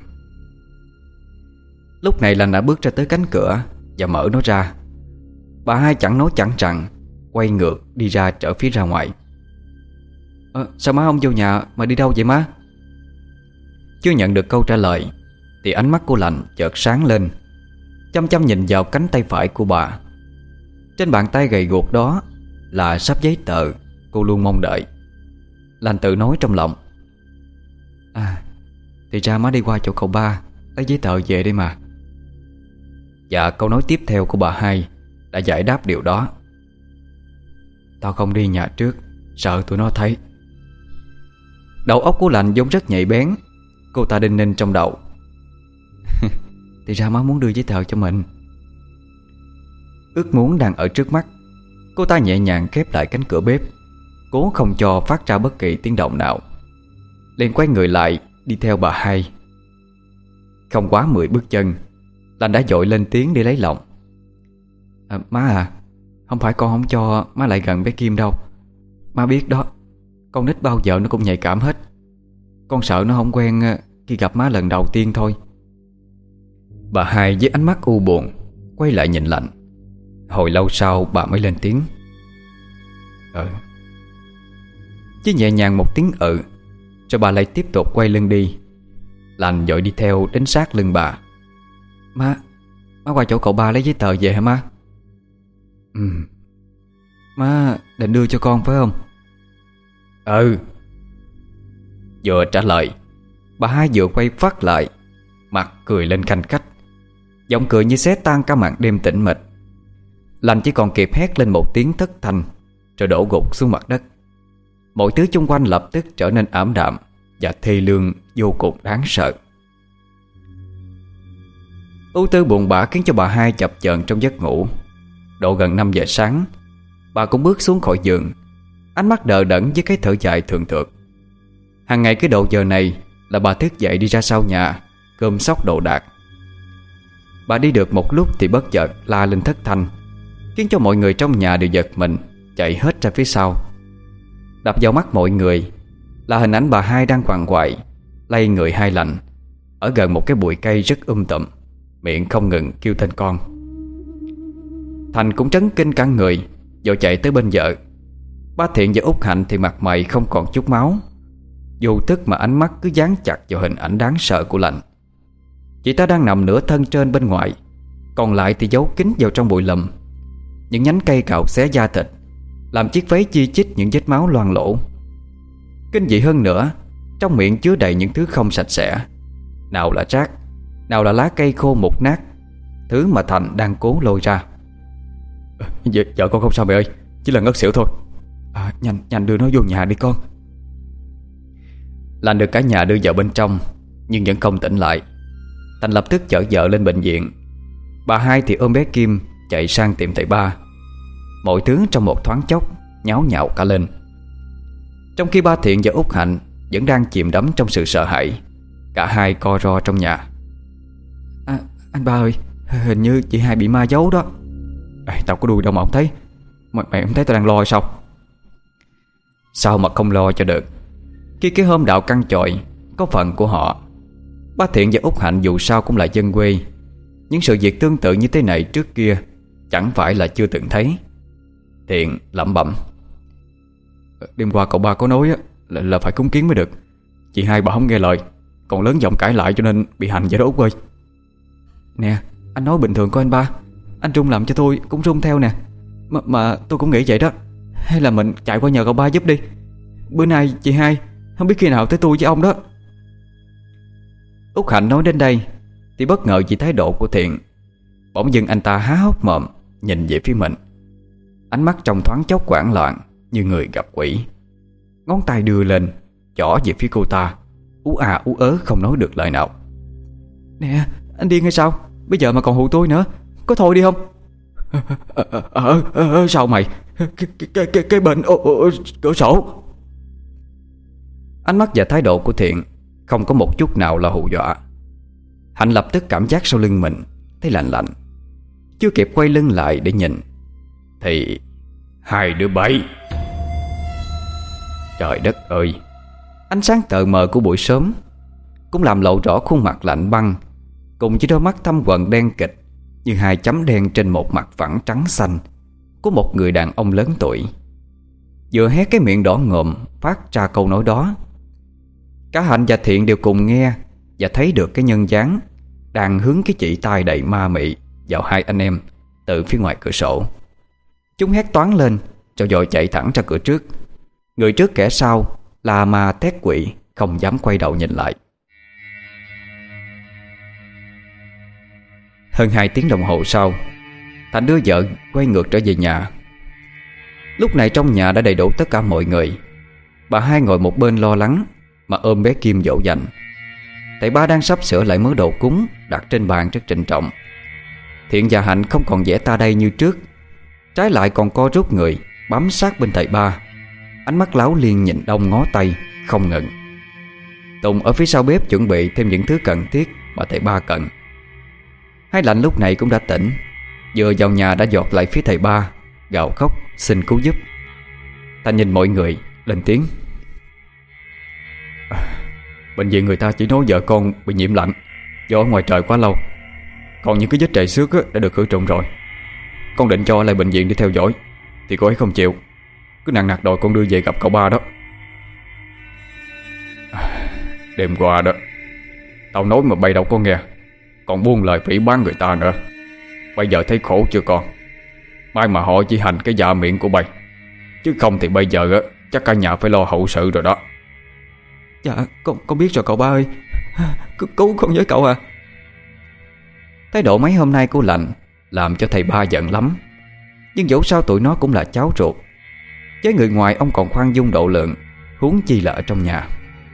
Lúc này Lành đã bước ra tới cánh cửa và mở nó ra. Bà hai chẳng nói chẳng rằng quay ngược đi ra trở phía ra ngoài. à, Sao má không vô nhà mà đi đâu vậy má? Chưa nhận được câu trả lời thì ánh mắt của Lành chợt sáng lên, chăm chăm nhìn vào cánh tay phải của bà. Trên bàn tay gầy guộc đó là sắp giấy tờ cô luôn mong đợi. Lành tự nói trong lòng: À, thì ra má đi qua chỗ cậu ba lấy giấy tờ về đây mà. Và câu nói tiếp theo của bà hai đã giải đáp điều đó. Tao không đi nhà trước, sợ tụi nó thấy. Đầu óc của Lành vốn rất nhạy bén. Cô ta đinh ninh trong đầu. Thì ra má muốn đưa giấy tờ cho mình. Ước muốn đang ở trước mắt. Cô ta nhẹ nhàng khép lại cánh cửa bếp, cố không cho phát ra bất kỳ tiếng động nào. Liền quay người lại đi theo bà hai. Không quá mười bước chân, Lành đã vội lên tiếng để lấy lòng. à, Má à, không phải con không cho má lại gần bé Kim đâu. Má biết đó, con nít bao giờ nó cũng nhạy cảm hết. Con sợ nó không quen khi gặp má lần đầu tiên thôi. Bà hai với ánh mắt u buồn quay lại nhìn Lành. Hồi lâu sau bà mới lên tiếng: Ừ. Chỉ nhẹ nhàng một tiếng ừ, rồi bà lại tiếp tục quay lưng đi. Lành vội đi theo đến sát lưng bà. Má, má qua chỗ cậu ba lấy giấy tờ về hả má? Ừ. Má định đưa cho con phải không? Ừ, Vừa trả lời, bà hai vừa quay phát lại, mặt cười lên khanh khách. Giọng cười như xé tan cả màn đêm tĩnh mịch. Lành chỉ còn kịp hét lên một tiếng thất thanh, rồi đổ gục xuống mặt đất. Mọi thứ xung quanh lập tức trở nên ảm đạm và thê lương vô cùng đáng sợ. Ưu tư buồn bã khiến cho bà hai chập chờn trong giấc ngủ. Độ gần năm giờ sáng, bà cũng bước xuống khỏi giường, ánh mắt đờ đẫn với cái thở dài thường thượt. Hàng ngày cái độ giờ này là bà thức dậy đi ra sau nhà gom xóc đồ đạc. Bà đi được một lúc thì bất chợt la lên thất thanh, khiến cho mọi người trong nhà đều giật mình, chạy hết ra phía sau. Đập vào mắt mọi người là hình ảnh bà hai đang quằn quại, lay người hai lạnh ở gần một cái bụi cây rất um tùm, miệng không ngừng kêu tên con. Thành cũng trấn kinh cả người, vội chạy tới bên vợ. Ba Thiện và Út Hạnh thì mặt mày không còn chút máu, vô thức mà ánh mắt cứ dán chặt vào hình ảnh đáng sợ của Lành. Chị ta đang nằm nửa thân trên bên ngoài, còn lại thì giấu kín vào trong bụi lùm. Những nhánh cây cạo xé da thịt, làm chiếc váy chi chít những vết máu loang lổ. Kinh dị hơn nữa, trong miệng chứa đầy những thứ không sạch sẽ, nào là rác, nào là lá cây khô mục nát, thứ mà Thành đang cố lôi ra. Vợ, vợ con không sao mẹ ơi, chỉ là ngất xỉu thôi. à, Nhanh nhanh đưa nó vô nhà đi con. Lành được cả nhà đưa vào bên trong, nhưng vẫn không tỉnh lại. Thành lập tức chở vợ lên bệnh viện. Bà hai thì ôm bé Kim chạy sang tìm thầy Ba. Mọi thứ trong một thoáng chốc nháo nhào cả lên. Trong khi Ba Thiện và Út Hạnh vẫn đang chìm đắm trong sự sợ hãi, cả hai co ro trong nhà. à, Anh Ba ơi, hình như chị hai bị ma giấu đó. À, tao có đuôi đâu mà không thấy. Mày, mày không thấy tao đang lo hay sao? Sao mà không lo cho được, khi cái hôm đạo căn chọi có phần của họ. Ba Thiện và Út Hạnh dù sao cũng là dân quê, những sự việc tương tự như thế này trước kia chẳng phải là chưa từng thấy. Thiện lẩm bẩm: Đêm qua cậu Ba có nói là, là phải cúng kiến mới được. Chị hai bà không nghe lời, còn lớn giọng cãi lại cho nên bị hành vậy đó Út ơi. Nè, anh nói bình thường của anh Ba, anh Trung làm cho tôi cũng run theo nè. Mà, mà tôi cũng nghĩ vậy đó. Hay là mình chạy qua nhờ cậu Ba giúp đi. Bữa nay chị hai không biết khi nào tới tôi với ông đó. Út Hạnh nói đến đây thì bất ngờ vì thái độ của Thiện. Bỗng dưng anh ta há hốc mồm nhìn về phía mình, ánh mắt trong thoáng chốc hoảng loạn như người gặp quỷ. Ngón tay đưa lên chỏ về phía cô ta, ú à ú ớ không nói được lời nào. Nè, anh điên hay sao? Bây giờ mà còn hù tôi nữa, có thôi đi không? Ờ, ờ, sao mày? Cái, cái, cái, cái bệnh ô, ô, cửa sổ. Ánh mắt và thái độ của Thiện không có một chút nào là hù dọa. Hạnh lập tức cảm giác sau lưng mình thấy lạnh lạnh. Chưa kịp quay lưng lại để nhìn thì hai đứa bay. Trời đất ơi! Ánh sáng tờ mờ của buổi sớm cũng làm lộ rõ khuôn mặt lạnh băng, cùng với đôi mắt thâm quầng đen kịch như hai chấm đen trên một mặt phẳng trắng xanh của một người đàn ông lớn tuổi, vừa hé cái miệng đỏ ngòm phát ra câu nói đó. Cả Hạnh và Thiện đều cùng nghe và thấy được cái nhân dáng đang hướng cái chỉ tay đầy ma mị vào hai anh em từ phía ngoài cửa sổ. Chúng hét toáng lên rồi vội chạy thẳng ra cửa trước. Người trước kẻ sau là ma thét quỷ, không dám quay đầu nhìn lại. Hơn hai tiếng đồng hồ sau, Thành đưa vợ quay ngược trở về nhà. Lúc này trong nhà đã đầy đủ tất cả mọi người. Bà hai ngồi một bên lo lắng mà ôm bé Kim dỗ dành. Thầy Ba đang sắp sửa lại mớ đồ cúng đặt trên bàn rất trịnh trọng. Thiện và Hạnh không còn vẻ ta đây như trước, trái lại còn co rút người bám sát bên thầy Ba, ánh mắt láo liên nhìn đông ngó tây không ngừng. Tùng ở phía sau bếp chuẩn bị thêm những thứ cần thiết mà thầy Ba cần. Hai Lạnh lúc này cũng đã tỉnh, vừa vào nhà đã giọt lại phía thầy Ba, gào khóc xin cứu giúp. Ta nhìn mọi người lên tiếng: à, bệnh viện người ta chỉ nói vợ con bị nhiễm lạnh do ở ngoài trời quá lâu, còn những cái vết trầy xước đã được khử trùng rồi. Con định cho lại bệnh viện để theo dõi thì cô ấy không chịu, cứ nặng nặc đòi con đưa về gặp cậu Ba đó. à, Đêm qua đó tao nói mà bay đâu có nghe, còn buông lời phỉ báng người ta nữa. Bây giờ thấy khổ chưa con? Mai mà họ chỉ hành cái dạ miệng của bay, chứ không thì bây giờ á chắc cả nhà phải lo hậu sự rồi đó. Dạ con, con biết rồi cậu ba ơi. C- Cứu con với cậu à. Thái độ mấy hôm nay của Lành làm cho thầy ba giận lắm. Nhưng dẫu sao tụi nó cũng là cháu ruột. Với người ngoài ông còn khoan dung độ lượng, huống chi là ở trong nhà.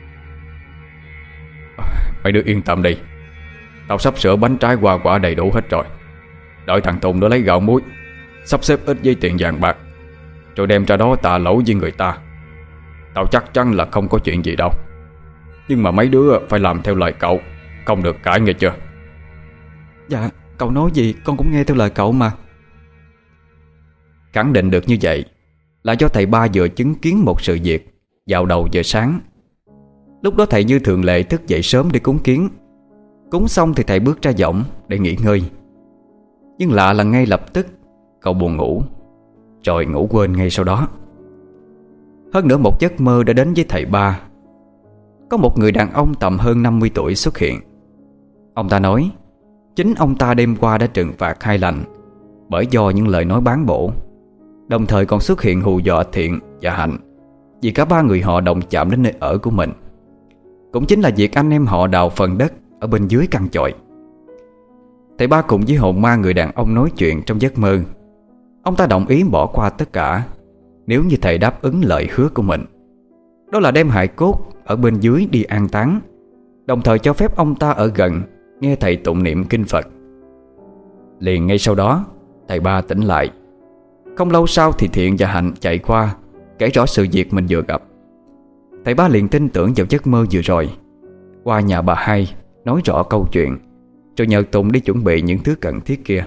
Mấy đứa yên tâm đi, tao sắp sửa bánh trái hoa quả đầy đủ hết rồi. Đợi thằng Tùng nó lấy gạo muối, sắp xếp ít giấy tiền vàng bạc, rồi đem ra đó tạ lỗi với người ta. Tao chắc chắn là không có chuyện gì đâu. Nhưng mà mấy đứa phải làm theo lời cậu, không được cãi nghe chưa? Dạ cậu nói gì con cũng nghe theo lời cậu mà. Khẳng định được như vậy là do thầy ba vừa chứng kiến một sự việc vào đầu giờ sáng. Lúc đó thầy như thường lệ thức dậy sớm để cúng kiến. Cúng xong thì thầy bước ra võng để nghỉ ngơi. Nhưng lạ là ngay lập tức cậu buồn ngủ, rồi ngủ quên ngay sau đó. Hơn nữa một giấc mơ đã đến với thầy ba. Có một người đàn ông tầm hơn năm mươi tuổi xuất hiện. Ông ta nói chính ông ta đêm qua đã trừng phạt hai Lành bởi do những lời nói bán bổ, đồng thời còn xuất hiện hù dọa Thiện và Hạnh vì cả ba người họ đồng chạm đến nơi ở của mình. Cũng chính là việc anh em họ đào phần đất ở bên dưới căn chòi. Thầy ba cùng với hồn ma người đàn ông nói chuyện trong giấc mơ. Ông ta đồng ý bỏ qua tất cả nếu như thầy đáp ứng lời hứa của mình, đó là đem hài cốt ở bên dưới đi an táng, đồng thời cho phép ông ta ở gần nghe thầy tụng niệm kinh Phật. Liền ngay sau đó thầy ba tỉnh lại. Không lâu sau thì Thiện và Hạnh chạy qua kể rõ sự việc mình vừa gặp. Thầy ba liền tin tưởng vào giấc mơ vừa rồi, qua nhà bà hai nói rõ câu chuyện, rồi nhờ Tùng đi chuẩn bị những thứ cần thiết kia.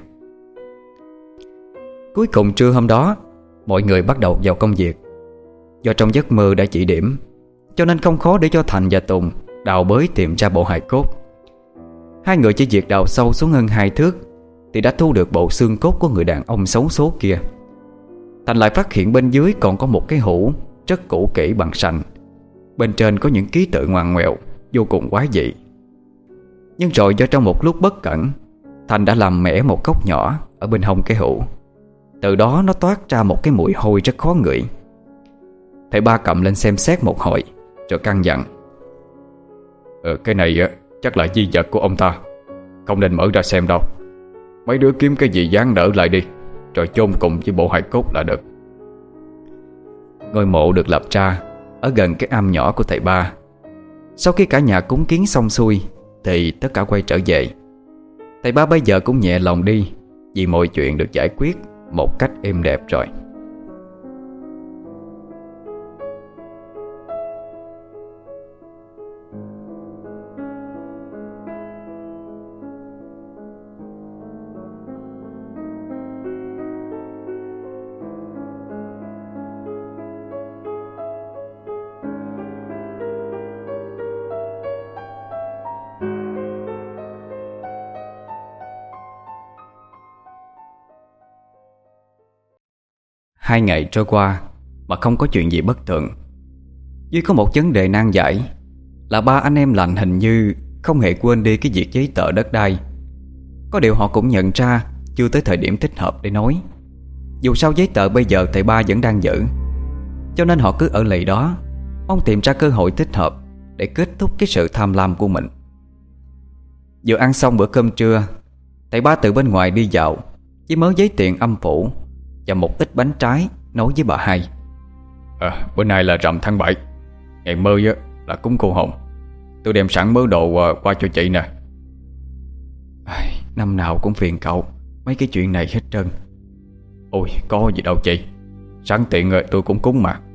Cuối cùng trưa hôm đó, mọi người bắt đầu vào công việc. Do trong giấc mơ đã chỉ điểm, cho nên không khó để cho Thành và Tùng đào bới tìm ra bộ hài cốt. Hai người chỉ việc đào sâu xuống hơn hai thước thì đã thu được bộ xương cốt của người đàn ông xấu số kia. Thành lại phát hiện bên dưới còn có một cái hũ rất cũ kỹ bằng sành. Bên trên có những ký tự ngoằn ngoèo vô cùng quái dị. Nhưng rồi do trong một lúc bất cẩn, Thành đã làm mẻ một góc nhỏ ở bên hông cái hũ. Từ đó nó toát ra một cái mùi hôi rất khó ngửi. Thầy ba cầm lên xem xét một hồi rồi căn dặn: ờ, Cái này á chắc là di vật của ông ta, không nên mở ra xem đâu. Mấy đứa kiếm cái gì dán đỡ lại đi, rồi chôn cùng với bộ hài cốt là được. Ngôi mộ được lập ra ở gần cái am nhỏ của thầy ba. Sau khi cả nhà cúng kiến xong xuôi thì tất cả quay trở về. Thầy ba bây giờ cũng nhẹ lòng đi, vì mọi chuyện được giải quyết một cách êm đẹp rồi. Hai ngày trôi qua mà không có chuyện gì bất thường. Duy có một vấn đề nan giải là ba anh em Lành hình như không hề quên đi cái việc giấy tờ đất đai. Có điều họ cũng nhận ra chưa tới thời điểm thích hợp để nói. Dù sao giấy tờ bây giờ thầy ba vẫn đang giữ, cho nên họ cứ ở lì đó, mong tìm ra cơ hội thích hợp để kết thúc cái sự tham lam của mình. Vừa ăn xong bữa cơm trưa, thầy ba từ bên ngoài đi vào với mớ giấy tiền âm phủ và một ít bánh trái, nói với bà hai: à, Bữa nay là rằm tháng bảy, ngày mơ á, là cúng cô hồn. Tôi đem sẵn mớ đồ qua cho chị nè. Năm nào cũng phiền cậu mấy cái chuyện này hết trơn. Ôi có gì đâu chị, sẵn tiện rồi tôi cũng cúng mà.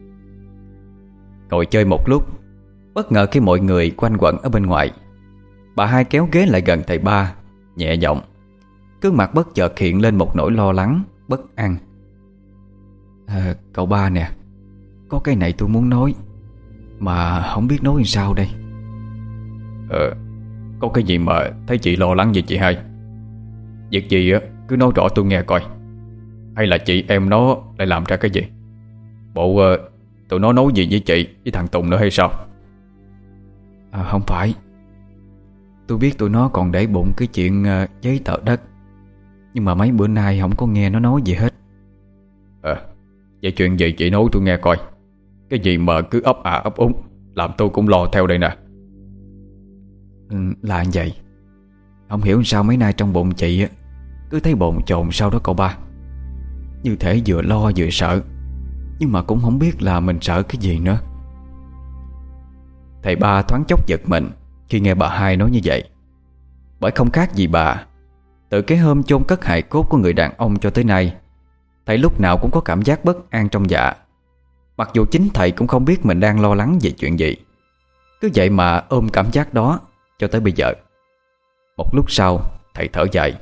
Ngồi chơi một lúc, bất ngờ khi mọi người quanh quẩn ở bên ngoài, bà hai kéo ghế lại gần thầy ba, nhẹ giọng. Gương mặt bất chợt hiện lên một nỗi lo lắng, bất an. à, Cậu ba nè, có cái này tôi muốn nói, mà không biết nói làm sao đây. Ờ, có cái gì mà thấy chị lo lắng vậy chị hai? Việc gì á cứ nói rõ tôi nghe coi. Hay là chị em nó lại làm ra cái gì? Bộ uh, tụi nó nói gì với chị với thằng Tùng nữa hay sao? à, Không phải. Tôi biết tụi nó còn để bụng cái chuyện uh, giấy tờ đất, nhưng mà mấy bữa nay không có nghe nó nói gì hết. Ờ, vậy chuyện gì chị nói tôi nghe coi. Cái gì mà cứ ấp à ấp úng, làm tôi cũng lo theo đây nè. Ừ, là như vậy. Không hiểu sao mấy nay trong bụng chị á, cứ thấy bồn chồn sau đó cậu ba. Như thể vừa lo vừa sợ, nhưng mà cũng không biết là mình sợ cái gì nữa. Thầy ba thoáng chốc giật mình khi nghe bà hai nói như vậy. Bởi không khác gì bà, từ cái hôm chôn cất hài cốt của người đàn ông cho tới nay, thầy lúc nào cũng có cảm giác bất an trong dạ. Mặc dù chính thầy cũng không biết mình đang lo lắng về chuyện gì, cứ vậy mà ôm cảm giác đó cho tới bây giờ. Một lúc sau thầy thở dài.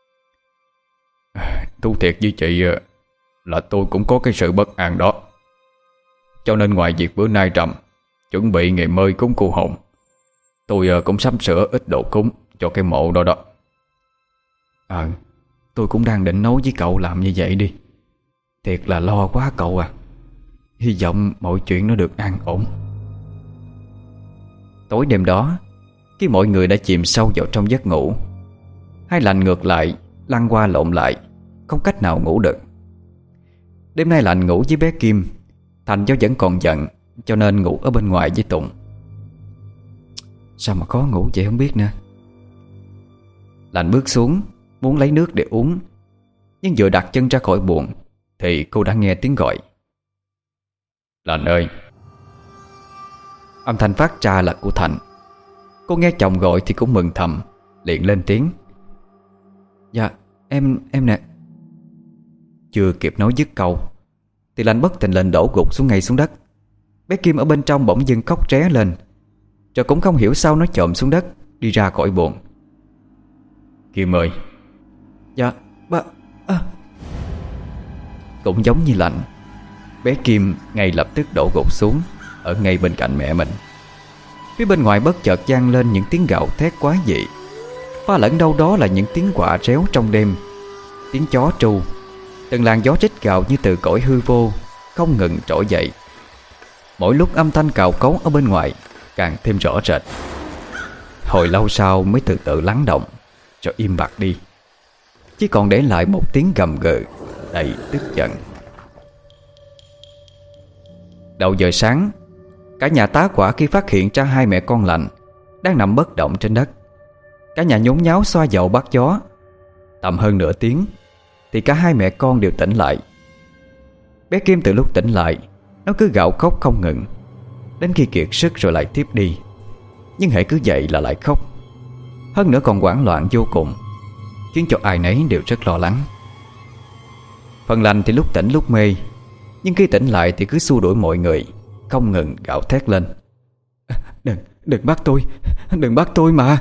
Thú thiệt với chị là tôi cũng có cái sự bất an đó. Cho nên ngoài việc bữa nay Trầm chuẩn bị ngày mơi cúng cô hồn, tôi cũng sắm sửa ít đồ cúng cho cái mộ đó đó. Ờ, tôi cũng đang định nói với cậu làm như vậy đi. Thiệt là lo quá cậu à. Hy vọng mọi chuyện nó được an ổn. Tối đêm đó, khi mọi người đã chìm sâu vào trong giấc ngủ, Hai Lành ngược lại lăn qua lộn lại, không cách nào ngủ được. Đêm nay Lành ngủ với bé Kim, Thành do vẫn còn giận cho nên ngủ ở bên ngoài với Tụng. Sao mà khó ngủ vậy không biết nữa. Lành bước xuống muốn lấy nước để uống, nhưng vừa đặt chân ra khỏi buồng thì cô đã nghe tiếng gọi. Lành ơi. Âm thanh phát ra là của Thành. Cô nghe chồng gọi thì cũng mừng thầm, liền lên tiếng. Dạ em em nè. Chưa kịp nói dứt câu thì Lành bất thình lình đổ gục xuống ngay xuống đất. Bé Kim ở bên trong bỗng dưng khóc ré lên, rồi cũng không hiểu sao nó chồm xuống đất, đi ra khỏi buồng. Kim ơi. Dạ ba à. Cũng giống như Lành, bé Kim ngay lập tức đổ gục xuống ở ngay bên cạnh mẹ mình. Phía bên ngoài bất chợt vang lên những tiếng gào thét quái dị, pha lẫn đâu đó là những tiếng quạ réo trong đêm, tiếng chó tru, từng làn gió rít gào như từ cõi hư vô không ngừng trỗi dậy. Mỗi lúc âm thanh cào cấu ở bên ngoài càng thêm rõ rệt. Hồi lâu sau mới từ từ lắng động, rồi im bặt đi, chỉ còn để lại một tiếng gầm gừ đầy tức giận. Đầu giờ sáng, cả nhà tá hỏa khi phát hiện ra hai mẹ con Lành đang nằm bất động trên đất. Cả nhà nhốn nháo xoa dầu bắt gió. Tầm hơn nửa tiếng thì cả hai mẹ con đều tỉnh lại. Bé Kim từ lúc tỉnh lại, nó cứ gào khóc không ngừng, đến khi kiệt sức rồi lại tiếp đi. Nhưng hễ cứ dậy là lại khóc, hơn nữa còn hoảng loạn vô cùng, khiến cho ai nấy đều rất lo lắng. Phần Lành thì lúc tỉnh lúc mê, nhưng khi tỉnh lại thì cứ xua đuổi mọi người, không ngừng gào thét lên. Đừng, đừng bắt tôi, đừng bắt tôi mà.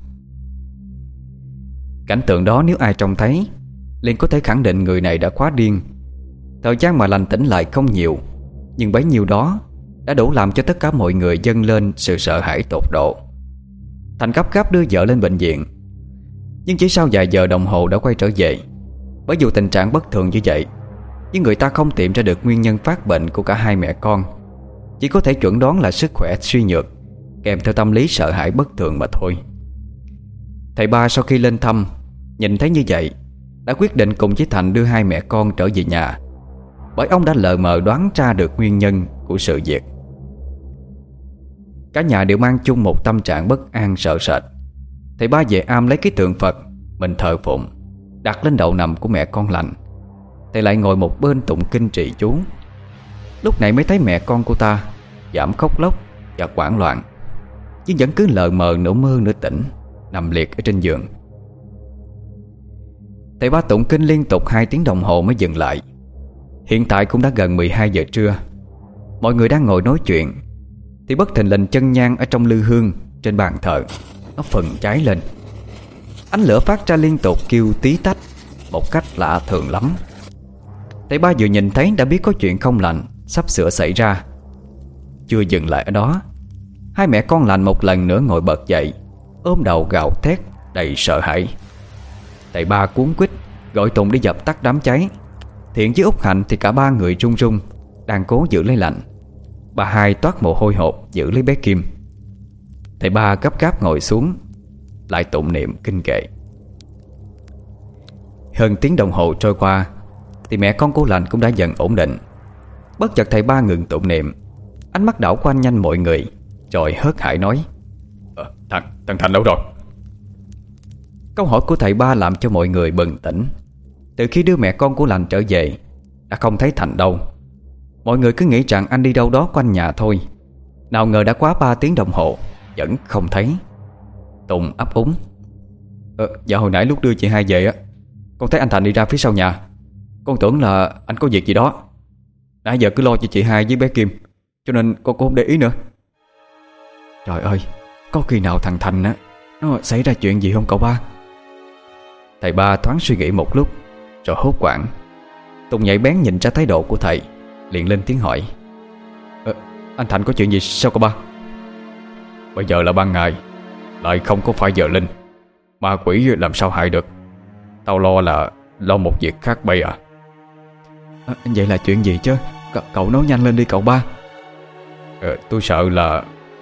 Cảnh tượng đó nếu ai trông thấy liền có thể khẳng định người này đã quá điên. Thời gian mà Lành tỉnh lại không nhiều, nhưng bấy nhiêu đó đã đủ làm cho tất cả mọi người dâng lên sự sợ hãi tột độ. Thành gấp gáp đưa vợ lên bệnh viện, nhưng chỉ sau vài giờ đồng hồ đã quay trở về. Bởi dù tình trạng bất thường như vậy, nhưng người ta không tìm ra được nguyên nhân phát bệnh của cả hai mẹ con, chỉ có thể chuẩn đoán là sức khỏe suy nhược kèm theo tâm lý sợ hãi bất thường mà thôi. Thầy ba sau khi lên thăm, nhìn thấy như vậy, đã quyết định cùng với Thành đưa hai mẹ con trở về nhà, bởi ông đã lờ mờ đoán ra được nguyên nhân của sự việc. Cả nhà đều mang chung một tâm trạng bất an sợ sệt. Thầy ba về am lấy cái tượng Phật mình thờ phụng, đặt lên đầu nằm của mẹ con Lành. Thầy lại ngồi một bên tụng kinh trì chú. Lúc này mới thấy mẹ con cô ta giảm khóc lóc và hoảng loạn, nhưng vẫn cứ lờ mờ nửa mơ nửa tỉnh, nằm liệt ở trên giường. Thầy ba tụng kinh liên tục hai tiếng đồng hồ mới dừng lại. Hiện tại cũng đã gần mười hai giờ trưa. Mọi người đang ngồi nói chuyện thì bất thình lình chân nhang ở trong lư hương trên bàn thờ nó phừng cháy lên. Ánh lửa phát ra liên tục kêu tí tách một cách lạ thường lắm. Thầy ba vừa nhìn thấy đã biết có chuyện không lành sắp sửa xảy ra. Chưa dừng lại ở đó, hai mẹ con Lành một lần nữa ngồi bật dậy, ôm đầu gào thét đầy sợ hãi. Thầy ba cuống quýt gọi Tùng đi dập tắt đám cháy. Thiện với Út Hạnh thì cả ba người run run, đang cố giữ lấy Lành. Bà hai toát mồ hôi hột giữ lấy bé Kim. Thầy ba gấp gáp ngồi xuống, lại tụng niệm kinh kệ. Hơn tiếng đồng hồ trôi qua thì mẹ con cô Lành cũng đã dần ổn định. Bất chợt thầy ba ngừng tụng niệm, ánh mắt đảo quanh nhanh mọi người, Rồi hớt hải nói: ờ, Thằng, thằng Thành đâu rồi? Câu hỏi của thầy ba làm cho mọi người bừng tỉnh. Từ khi đứa mẹ con của Lành trở về, đã không thấy Thành đâu. Mọi người cứ nghĩ rằng anh đi đâu đó quanh nhà thôi. Nào ngờ đã quá ba tiếng đồng hồ vẫn không thấy. Tùng ấp úng: ờ, Dạ hồi nãy lúc đưa chị hai về á, con thấy anh Thành đi ra phía sau nhà. Con tưởng là anh có việc gì đó. Nãy giờ cứ lo cho chị hai với bé Kim, cho nên con cũng không để ý nữa. Trời ơi, có khi nào thằng Thành á nó xảy ra chuyện gì không cậu ba? Thầy ba thoáng suy nghĩ một lúc rồi hốt hoảng. Tùng nhạy bén nhìn ra thái độ của thầy, liền lên tiếng hỏi: ờ, Anh Thành có chuyện gì sao cậu ba? Bây giờ là ban ngày, lại không có phải giờ linh, ma quỷ làm sao hại được. Tao lo là lo một việc khác bây à. à Vậy là chuyện gì chứ? C Cậu nói nhanh lên đi cậu ba. ờ, Tôi sợ là...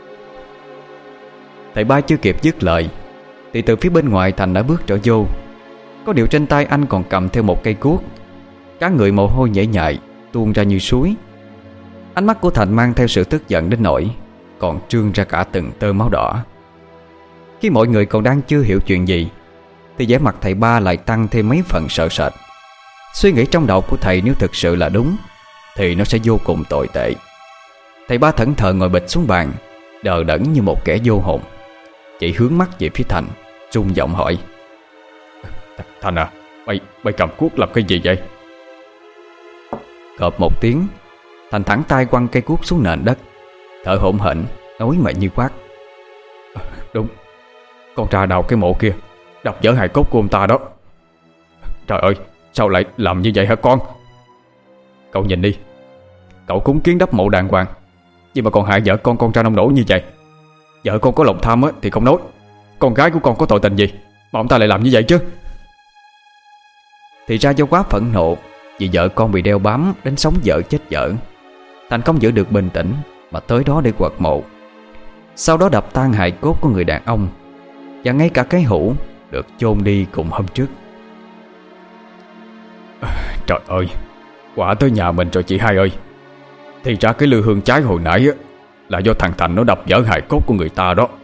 Thầy ba chưa kịp dứt lời thì từ phía bên ngoài Thành đã bước trở vô. Có điều trên tay anh còn cầm theo một cây cuốc. Cả người mồ hôi nhễ nhại tuôn ra như suối. Ánh mắt của Thành mang theo sự tức giận đến nỗi còn trương ra cả từng tơ máu đỏ. Khi mọi người còn đang chưa hiểu chuyện gì thì vẻ mặt thầy ba lại tăng thêm mấy phần sợ sệt. Suy nghĩ trong đầu của thầy nếu thực sự là đúng thì nó sẽ vô cùng tồi tệ. Thầy ba thẫn thờ ngồi bịch xuống bàn, đờ đẫn như một kẻ vô hồn. Chỉ hướng mắt về phía Thành, run giọng hỏi: Thành à, mày, mày cầm cuốc làm cái gì vậy? Cộp một tiếng, Thành thẳng tay quăng cây cuốc xuống nền đất, thở hổn hển, nói mà như quát: Đúng, con tra đào cái mộ kia, đập vỡ hài cốt của ông ta đó. Trời ơi, sao lại làm như vậy hả con? Cậu nhìn đi, cậu cúng kiến đắp mộ đàng hoàng, nhưng mà còn hại vợ con con tra nông nổi như vậy. Vợ con có lòng tham á thì không nói, con gái của con có tội tình gì mà ông ta lại làm như vậy chứ? Thì ra do quá phẫn nộ vì vợ con bị đeo bám đến sống vợ chết vợ, Thành không giữ được bình tĩnh mà tới đó để quật mộ. Sau đó đập tan hài cốt của người đàn ông, và ngay cả cái hũ được chôn đi cùng hôm trước. Trời ơi, quả tới nhà mình rồi chị hai ơi. Thì ra cái lư hương cháy hồi nãy á là do thằng Thành nó đập vỡ hài cốt của người ta đó.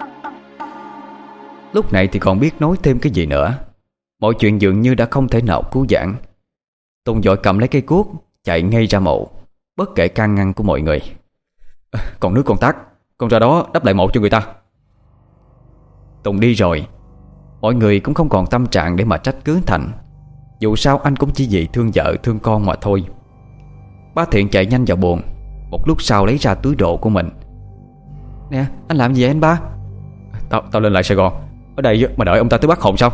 Lúc này thì còn biết nói thêm cái gì nữa. Mọi chuyện dường như đã không thể nào cứu vãn. Tùng vội cầm lấy cây cuốc chạy ngay ra mộ, bất kể can ngăn của mọi người. à, Còn nước còn tát, con ra đó đắp lại mộ cho người ta. Tùng đi rồi, mọi người cũng không còn tâm trạng để mà trách cứ Thành. Dù sao anh cũng chỉ vì thương vợ thương con mà thôi. Bá Thiện chạy nhanh vào buồng, một lúc sau lấy ra túi đồ của mình. Nè, anh làm gì vậy anh ba? Tao, tao lên lại Sài Gòn, ở đây mà đợi ông ta tới bắt hồn sao?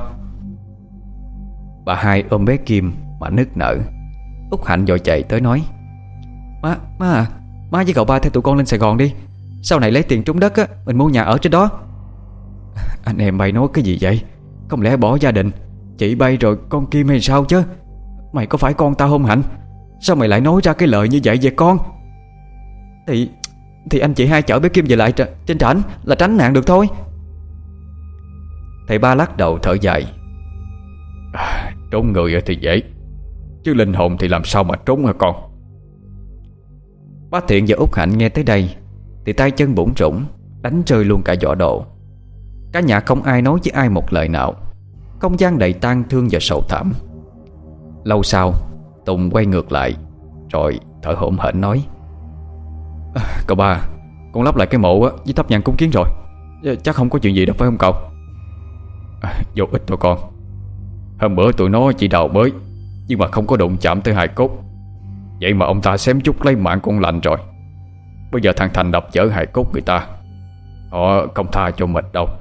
Bà hai ôm bé Kim mà nức nở. Út Hạnh vội chạy tới nói: Má, má à, má với cậu ba theo tụi con lên Sài Gòn đi. Sau này lấy tiền trúng đất á, mình mua nhà ở trên đó. Anh em bay nói cái gì vậy? Không lẽ bỏ gia đình, chị bay rồi con Kim hay sao chứ? Mày có phải con tao không Hạnh? Sao mày lại nói ra cái lời như vậy về con? Thì Thì anh chị hai chở bé Kim về lại trên trển là tránh nạn được thôi. Thầy ba lắc đầu thở dài: à, Trốn người thì dễ, chứ linh hồn thì làm sao mà trốn hả con? Bá Thiện và Út Hạnh nghe tới đây thì tay chân bủn rủn, đánh rơi luôn cả giỏ đồ. Cả nhà không ai nói với ai một lời nào. Không gian đầy tang thương và sầu thảm. Lâu sau, Tùng quay ngược lại rồi thở hổn hển nói: à, Cậu ba, con lắp lại cái mộ á với thắp nhang cúng kiến rồi, chắc không có chuyện gì đâu phải không cậu? à, Vô ích thôi con. Hôm bữa tụi nó chỉ đào bới, nhưng mà không có đụng chạm tới hài cốt. Vậy mà ông ta xém chút lấy mạng con Lành rồi. Bây giờ thằng Thành đập vỡ hài cốt người ta, họ không tha cho mình đâu.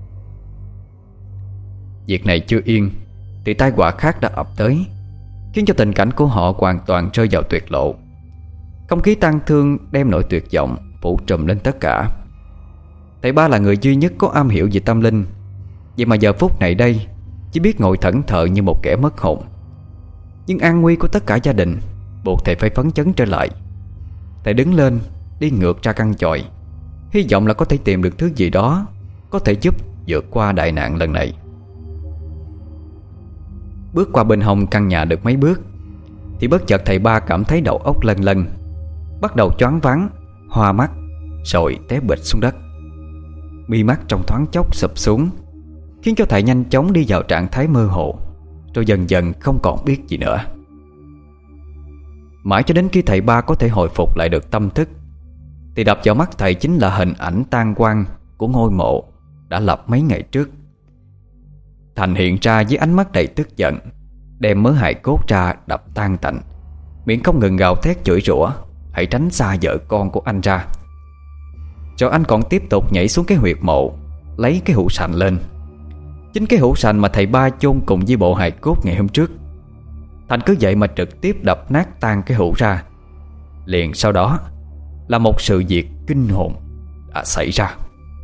Việc này chưa yên thì tai họa khác đã ập tới, khiến cho tình cảnh của họ hoàn toàn rơi vào tuyệt lộ. Không khí tang thương đem nỗi tuyệt vọng phủ trùm lên tất cả. Thầy ba là người duy nhất có am hiểu về tâm linh, vậy mà giờ phút này đây chỉ biết ngồi thẫn thờ như một kẻ mất hồn. Nhưng an nguy của tất cả gia đình buộc thầy phải phấn chấn trở lại. Thầy đứng lên, đi ngược ra căn chòi, hy vọng là có thể tìm được thứ gì đó có thể giúp vượt qua đại nạn lần này. Bước qua bên hông căn nhà được mấy bước thì bất chợt thầy ba cảm thấy đầu óc lân lân, bắt đầu choáng váng, hoa mắt, rồi té bịch xuống đất. Mi mắt trong thoáng chốc sụp xuống, khiến cho thầy nhanh chóng đi vào trạng thái mơ hồ, rồi dần dần không còn biết gì nữa. Mãi cho đến khi thầy ba có thể hồi phục lại được tâm thức, thì đập vào mắt thầy chính là hình ảnh tang quang của ngôi mộ đã lập mấy ngày trước. Thành hiện ra với ánh mắt đầy tức giận, đem mớ hài cốt ra đập tan tành, miệng không ngừng gào thét chửi rủa hãy tránh xa vợ con của anh ra. Rồi anh còn tiếp tục nhảy xuống cái huyệt mộ, lấy cái hũ sành lên. Chính cái hũ sành mà thầy ba chôn cùng với bộ hài cốt ngày hôm trước. Thành cứ vậy mà trực tiếp đập nát tan cái hũ ra. Liền sau đó là một sự việc kinh hồn đã xảy ra.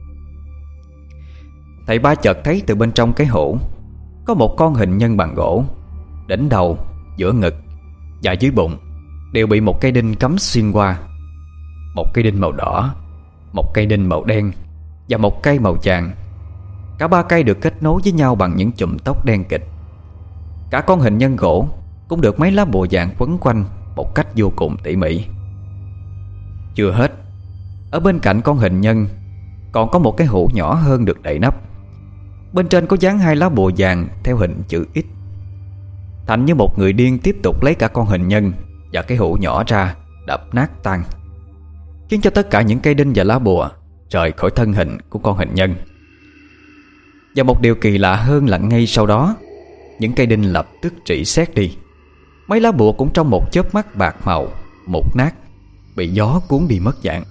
Thầy ba chợt thấy từ bên trong cái hũ có một con hình nhân bằng gỗ, đỉnh đầu, giữa ngực và dưới bụng đều bị một cây đinh cắm xuyên qua. Một cây đinh màu đỏ, một cây đinh màu đen và một cây màu vàng. Cả ba cây được kết nối với nhau bằng những chùm tóc đen kịt. Cả con hình nhân gỗ cũng được mấy lá bùa vàng quấn quanh một cách vô cùng tỉ mỉ. Chưa hết, ở bên cạnh con hình nhân còn có một cái hũ nhỏ hơn được đậy nắp. Bên trên có dán hai lá bùa vàng theo hình chữ X. Thành như một người điên tiếp tục lấy cả con hình nhân và cái hũ nhỏ ra đập nát tan, khiến cho tất cả những cây đinh và lá bùa rời khỏi thân hình của con hình nhân. Và một điều kỳ lạ hơn là ngay sau đó, những cây đinh lập tức rỉ sét đi. Mấy lá bùa cũng trong một chớp mắt bạc màu, mục nát, bị gió cuốn đi mất dạng.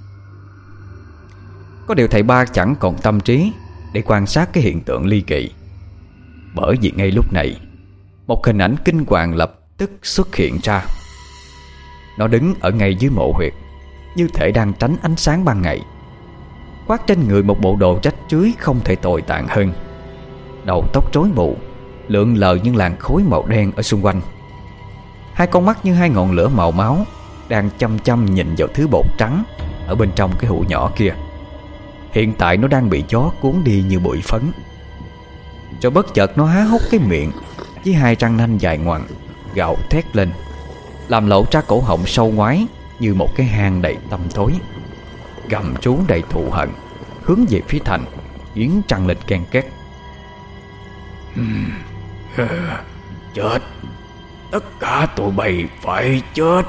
Có điều thầy ba chẳng còn tâm trí để quan sát cái hiện tượng ly kỳ, bởi vì ngay lúc này một hình ảnh kinh hoàng lập tức xuất hiện ra. Nó đứng ở ngay dưới mộ huyệt, như thể đang tránh ánh sáng ban ngày, khoác trên người một bộ đồ rách rưới không thể tồi tàn hơn. Đầu tóc rối bù, lượn lờ những làn khói màu đen ở xung quanh. Hai con mắt như hai ngọn lửa màu máu đang chăm chăm nhìn vào thứ bột trắng ở bên trong cái hũ nhỏ kia. Hiện tại nó đang bị gió cuốn đi như bụi phấn. Rồi bất chợt nó há hốc cái miệng với hai răng nanh dài ngoằng, gào thét lên, làm lộ ra cổ họng sâu ngoái như một cái hang đầy tăm tối, gầm rú đầy thù hận, hướng về phía Thành, nghiến răng lên ken két. Chết, tất cả tụi bay phải chết.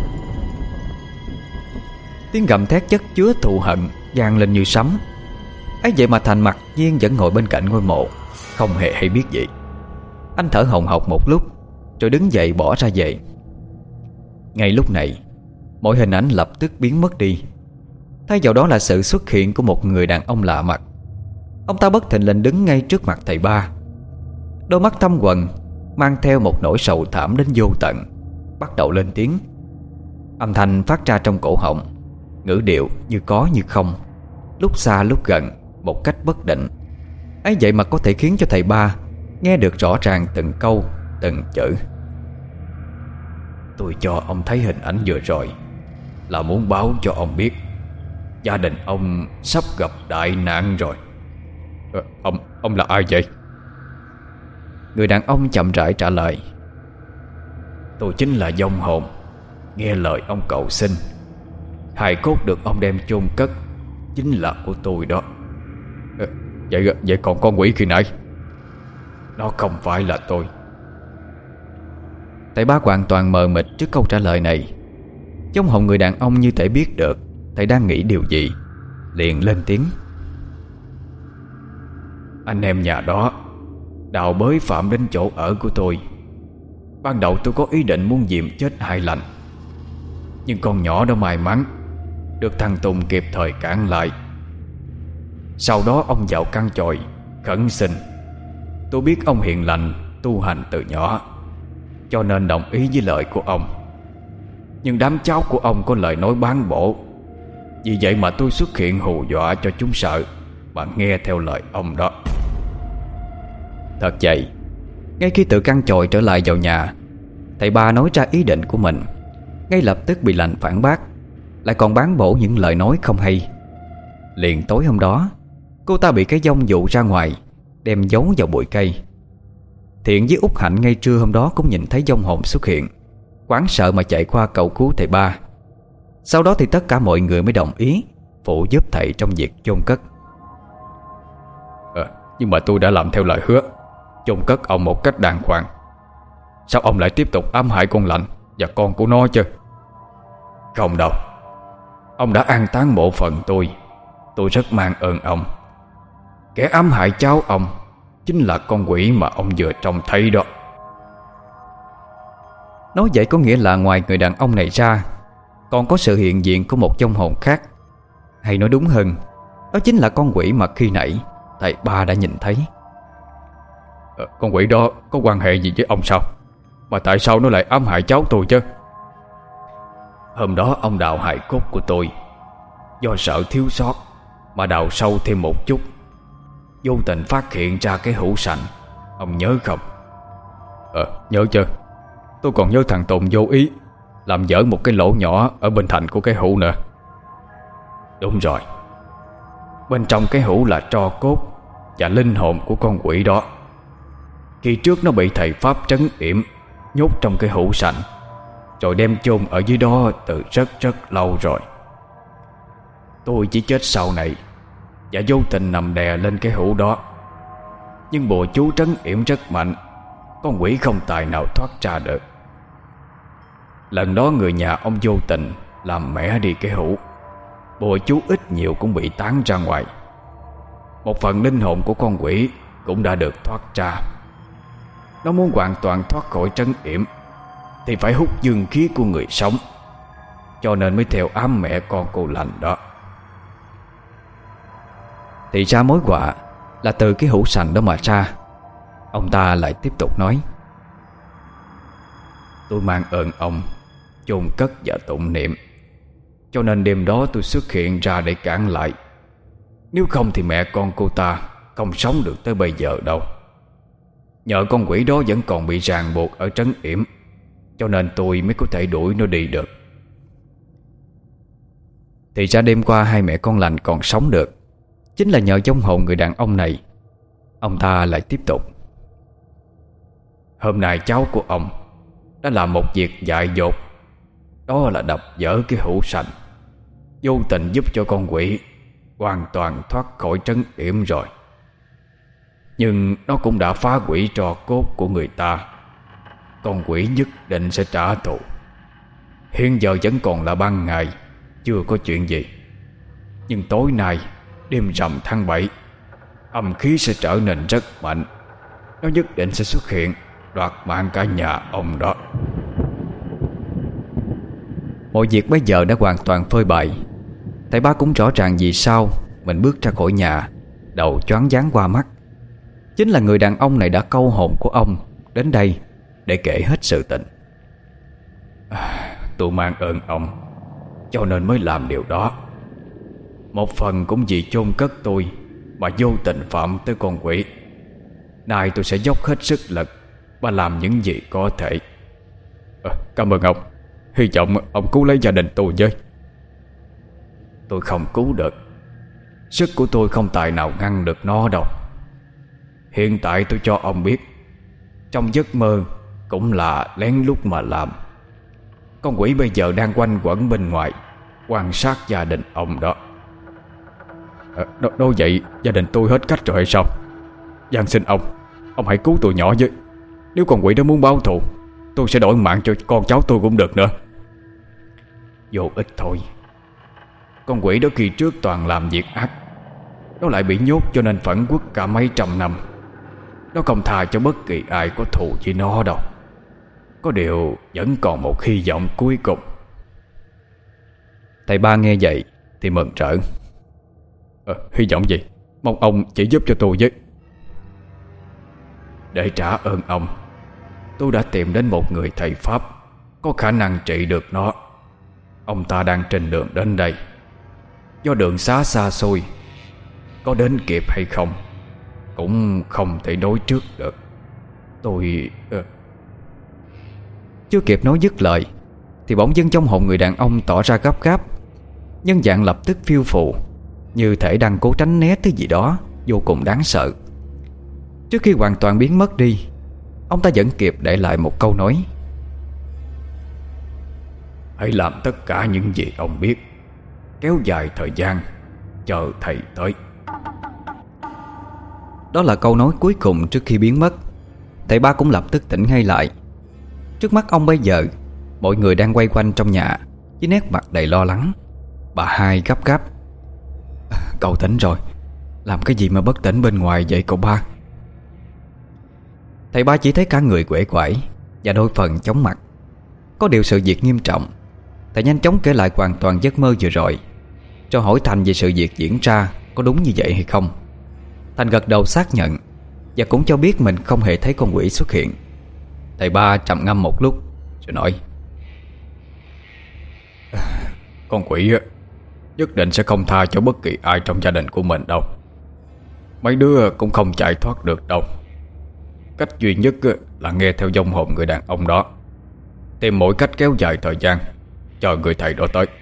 Tiếng gầm thét chất chứa thù hận vang lên như sấm. ấy vậy mà Thành mặc nhiên vẫn ngồi bên cạnh ngôi mộ, không hề hay biết gì. Anh thở hồng hộc một lúc, rồi đứng dậy bỏ ra về. Ngay lúc này, mọi hình ảnh lập tức biến mất đi, thay vào đó là sự xuất hiện của một người đàn ông lạ mặt. Ông ta bất thình lình đứng ngay trước mặt thầy ba. Đôi mắt thâm quầng, mang theo một nỗi sầu thảm đến vô tận, bắt đầu lên tiếng. Âm thanh phát ra trong cổ họng, ngữ điệu như có như không, lúc xa lúc gần, một cách bất định. ấy vậy mà có thể khiến cho thầy ba nghe được rõ ràng từng câu, từng chữ. Tôi cho ông thấy hình ảnh vừa rồi là muốn báo cho ông biết gia đình ông sắp gặp đại nạn rồi. à, Ông ông là ai vậy? Người đàn ông chậm rãi trả lời. Tôi chính là vong hồn nghe lời ông cầu xin. Hài cốt được ông đem chôn cất chính là của tôi đó. à, Vậy vậy còn con quỷ khi nãy? Nó không phải là tôi. Thầy ba hoàn toàn mờ mịt trước câu trả lời này. Trong hồn người đàn ông như thể biết được thầy đang nghĩ điều gì, liền lên tiếng. Anh em nhà đó đào bới phạm đến chỗ ở của tôi. Ban đầu tôi có ý định muốn dìm chết hai lành, nhưng con nhỏ đó may mắn được thằng Tùng kịp thời cản lại. Sau đó ông vào căn chòi khẩn xin. Tôi biết ông hiền lành, tu hành từ nhỏ, cho nên đồng ý với lời của ông. Nhưng đám cháu của ông có lời nói bán bổ, vì vậy mà tôi xuất hiện hù dọa cho chúng sợ, và nghe theo lời ông đó. Thật vậy, ngay khi từ căn chòi trở lại vào nhà, thầy ba nói ra ý định của mình, ngay lập tức bị lành phản bác, lại còn bán bổ những lời nói không hay. Liền tối hôm đó, cô ta bị cái vong dụ ra ngoài, đem giấu vào bụi cây. Thiện với Út Hạnh ngay trưa hôm đó cũng nhìn thấy vong hồn xuất hiện, hoảng sợ mà chạy qua cầu cứu thầy ba. Sau đó thì tất cả mọi người mới đồng ý phụ giúp thầy trong việc chôn cất. à, Nhưng mà tôi đã làm theo lời hứa, chôn cất ông một cách đàng hoàng. Sao ông lại tiếp tục ám hại con lạnh và con của nó chứ? Không đâu. Ông đã an táng mộ phần tôi, tôi rất mang ơn ông. Kẻ ám hại cháu ông chính là con quỷ mà ông vừa trông thấy đó. Nói vậy có nghĩa là ngoài người đàn ông này ra, còn có sự hiện diện của một vong hồn khác. Hay nói đúng hơn, đó chính là con quỷ mà khi nãy thầy ba đã nhìn thấy. à, Con quỷ đó có quan hệ gì với ông sao? Mà tại sao nó lại ám hại cháu tôi chứ? Hôm đó ông đào hài cốt của tôi, do sợ thiếu sót mà đào sâu thêm một chút, vô tình phát hiện ra cái hũ sành. Ông nhớ không? Ờ nhớ chứ. Tôi còn nhớ thằng Tùng vô ý làm dở một cái lỗ nhỏ ở bên thành của cái hũ nữa. Đúng rồi. Bên trong cái hũ là tro cốt và linh hồn của con quỷ đó. Khi trước nó bị thầy Pháp trấn yểm, nhốt trong cái hũ sành, rồi đem chôn ở dưới đó từ rất rất lâu rồi. Tôi chỉ chết sau này và vô tình nằm đè lên cái hũ đó. Nhưng bùa chú trấn yểm rất mạnh, con quỷ không tài nào thoát ra được. Lần đó người nhà ông vô tình làm mẻ đi cái hũ, bùa chú ít nhiều cũng bị tán ra ngoài. Một phần linh hồn của con quỷ cũng đã được thoát ra. Nó muốn hoàn toàn thoát khỏi trấn yểm thì phải hút dương khí của người sống, cho nên mới theo ám mẹ con cô lành đó. Thì ra mối họa là từ cái hũ sành đó mà ra. Ông ta lại tiếp tục nói: Tôi mang ơn ông, chôn cất và tụng niệm, cho nên đêm đó tôi xuất hiện ra để cản lại. Nếu không thì mẹ con cô ta không sống được tới bây giờ đâu. Nhờ con quỷ đó vẫn còn bị ràng buộc ở trấn yểm, cho nên tôi mới có thể đuổi nó đi được. Thì ra đêm qua hai mẹ con lành còn sống được chính là nhờ vong hồn người đàn ông này. Ông ta lại tiếp tục: Hôm nay cháu của ông đã làm một việc dại dột, đó là đập vỡ cái hũ sành, vô tình giúp cho con quỷ hoàn toàn thoát khỏi trấn yểm rồi. Nhưng nó cũng đã phá hủy tro cốt của người ta. Con quỷ nhất định sẽ trả thù. Hiện giờ vẫn còn là ban ngày, chưa có chuyện gì. Nhưng tối nay, đêm rằm tháng bảy, âm khí sẽ trở nên rất mạnh. Nó nhất định sẽ xuất hiện, đoạt mạng cả nhà ông đó. Mọi việc bây giờ đã hoàn toàn phơi bày. Thầy ba cũng rõ ràng vì sao mình bước ra khỏi nhà, đầu choáng váng qua mắt. Chính là người đàn ông này đã câu hồn của ông đến đây để kể hết sự tình. à, Tôi mang ơn ông, cho nên mới làm điều đó. Một phần cũng vì chôn cất tôi mà vô tình phạm tới con quỷ. Nay tôi sẽ dốc hết sức lực và làm những gì có thể. à, Cảm ơn ông. Hy vọng ông cứu lấy gia đình tôi với. Tôi không cứu được. Sức của tôi không tài nào ngăn được nó đâu. Hiện tại tôi cho ông biết, trong giấc mơ cũng là lén lút mà làm. Con quỷ bây giờ đang quanh quẩn bên ngoài, quan sát gia đình ông đó. à, đó, đó vậy gia đình tôi hết cách rồi hay sao? Van xin ông, ông hãy cứu tụi nhỏ với. Nếu con quỷ đó muốn báo thù, tôi sẽ đổi mạng cho con cháu tôi cũng được nữa. Vô ích thôi. Con quỷ đó kỳ trước toàn làm việc ác, nó lại bị nhốt cho nên phẫn uất cả mấy trăm năm. Nó không tha cho bất kỳ ai có thù với nó đâu. Có điều vẫn còn một hy vọng cuối cùng. Thầy ba nghe vậy thì mừng rỡ. à, Hy vọng gì? Mong ông chỉ giúp cho tôi với. Để trả ơn ông, tôi đã tìm đến một người thầy Pháp có khả năng trị được nó. Ông ta đang trên đường đến đây. Do đường xá xa xôi, có đến kịp hay không cũng không thể đối trước được. Tôi... Uh... Chưa kịp nói dứt lời thì bỗng dưng trong hồn người đàn ông tỏ ra gấp gáp. Nhân dạng lập tức phiêu phù, như thể đang cố tránh né thứ gì đó vô cùng đáng sợ. Trước khi hoàn toàn biến mất đi, ông ta vẫn kịp để lại một câu nói: Hãy làm tất cả những gì ông biết, kéo dài thời gian, chờ thầy tới. Đó là câu nói cuối cùng trước khi biến mất. Thầy ba cũng lập tức tỉnh ngay lại. Trước mắt ông bây giờ, mọi người đang quay quanh trong nhà với nét mặt đầy lo lắng. Bà Hai gấp gáp: "Cậu tỉnh rồi. Làm cái gì mà bất tỉnh bên ngoài vậy cậu ba?" Thầy ba chỉ thấy cả người quể quải và đôi phần chóng mặt. Có điều sự việc nghiêm trọng. Thầy nhanh chóng kể lại hoàn toàn giấc mơ vừa rồi, cho hỏi Thành về sự việc diễn ra có đúng như vậy hay không. Thành gật đầu xác nhận và cũng cho biết mình không hề thấy con quỷ xuất hiện. Thầy ba trầm ngâm một lúc rồi nói: "Con quỷ nhất định sẽ không tha cho bất kỳ ai trong gia đình của mình đâu. Mấy đứa cũng không chạy thoát được đâu. Cách duy nhất là nghe theo vong hồn người đàn ông đó, tìm mọi cách kéo dài thời gian, chờ người thầy đó tới."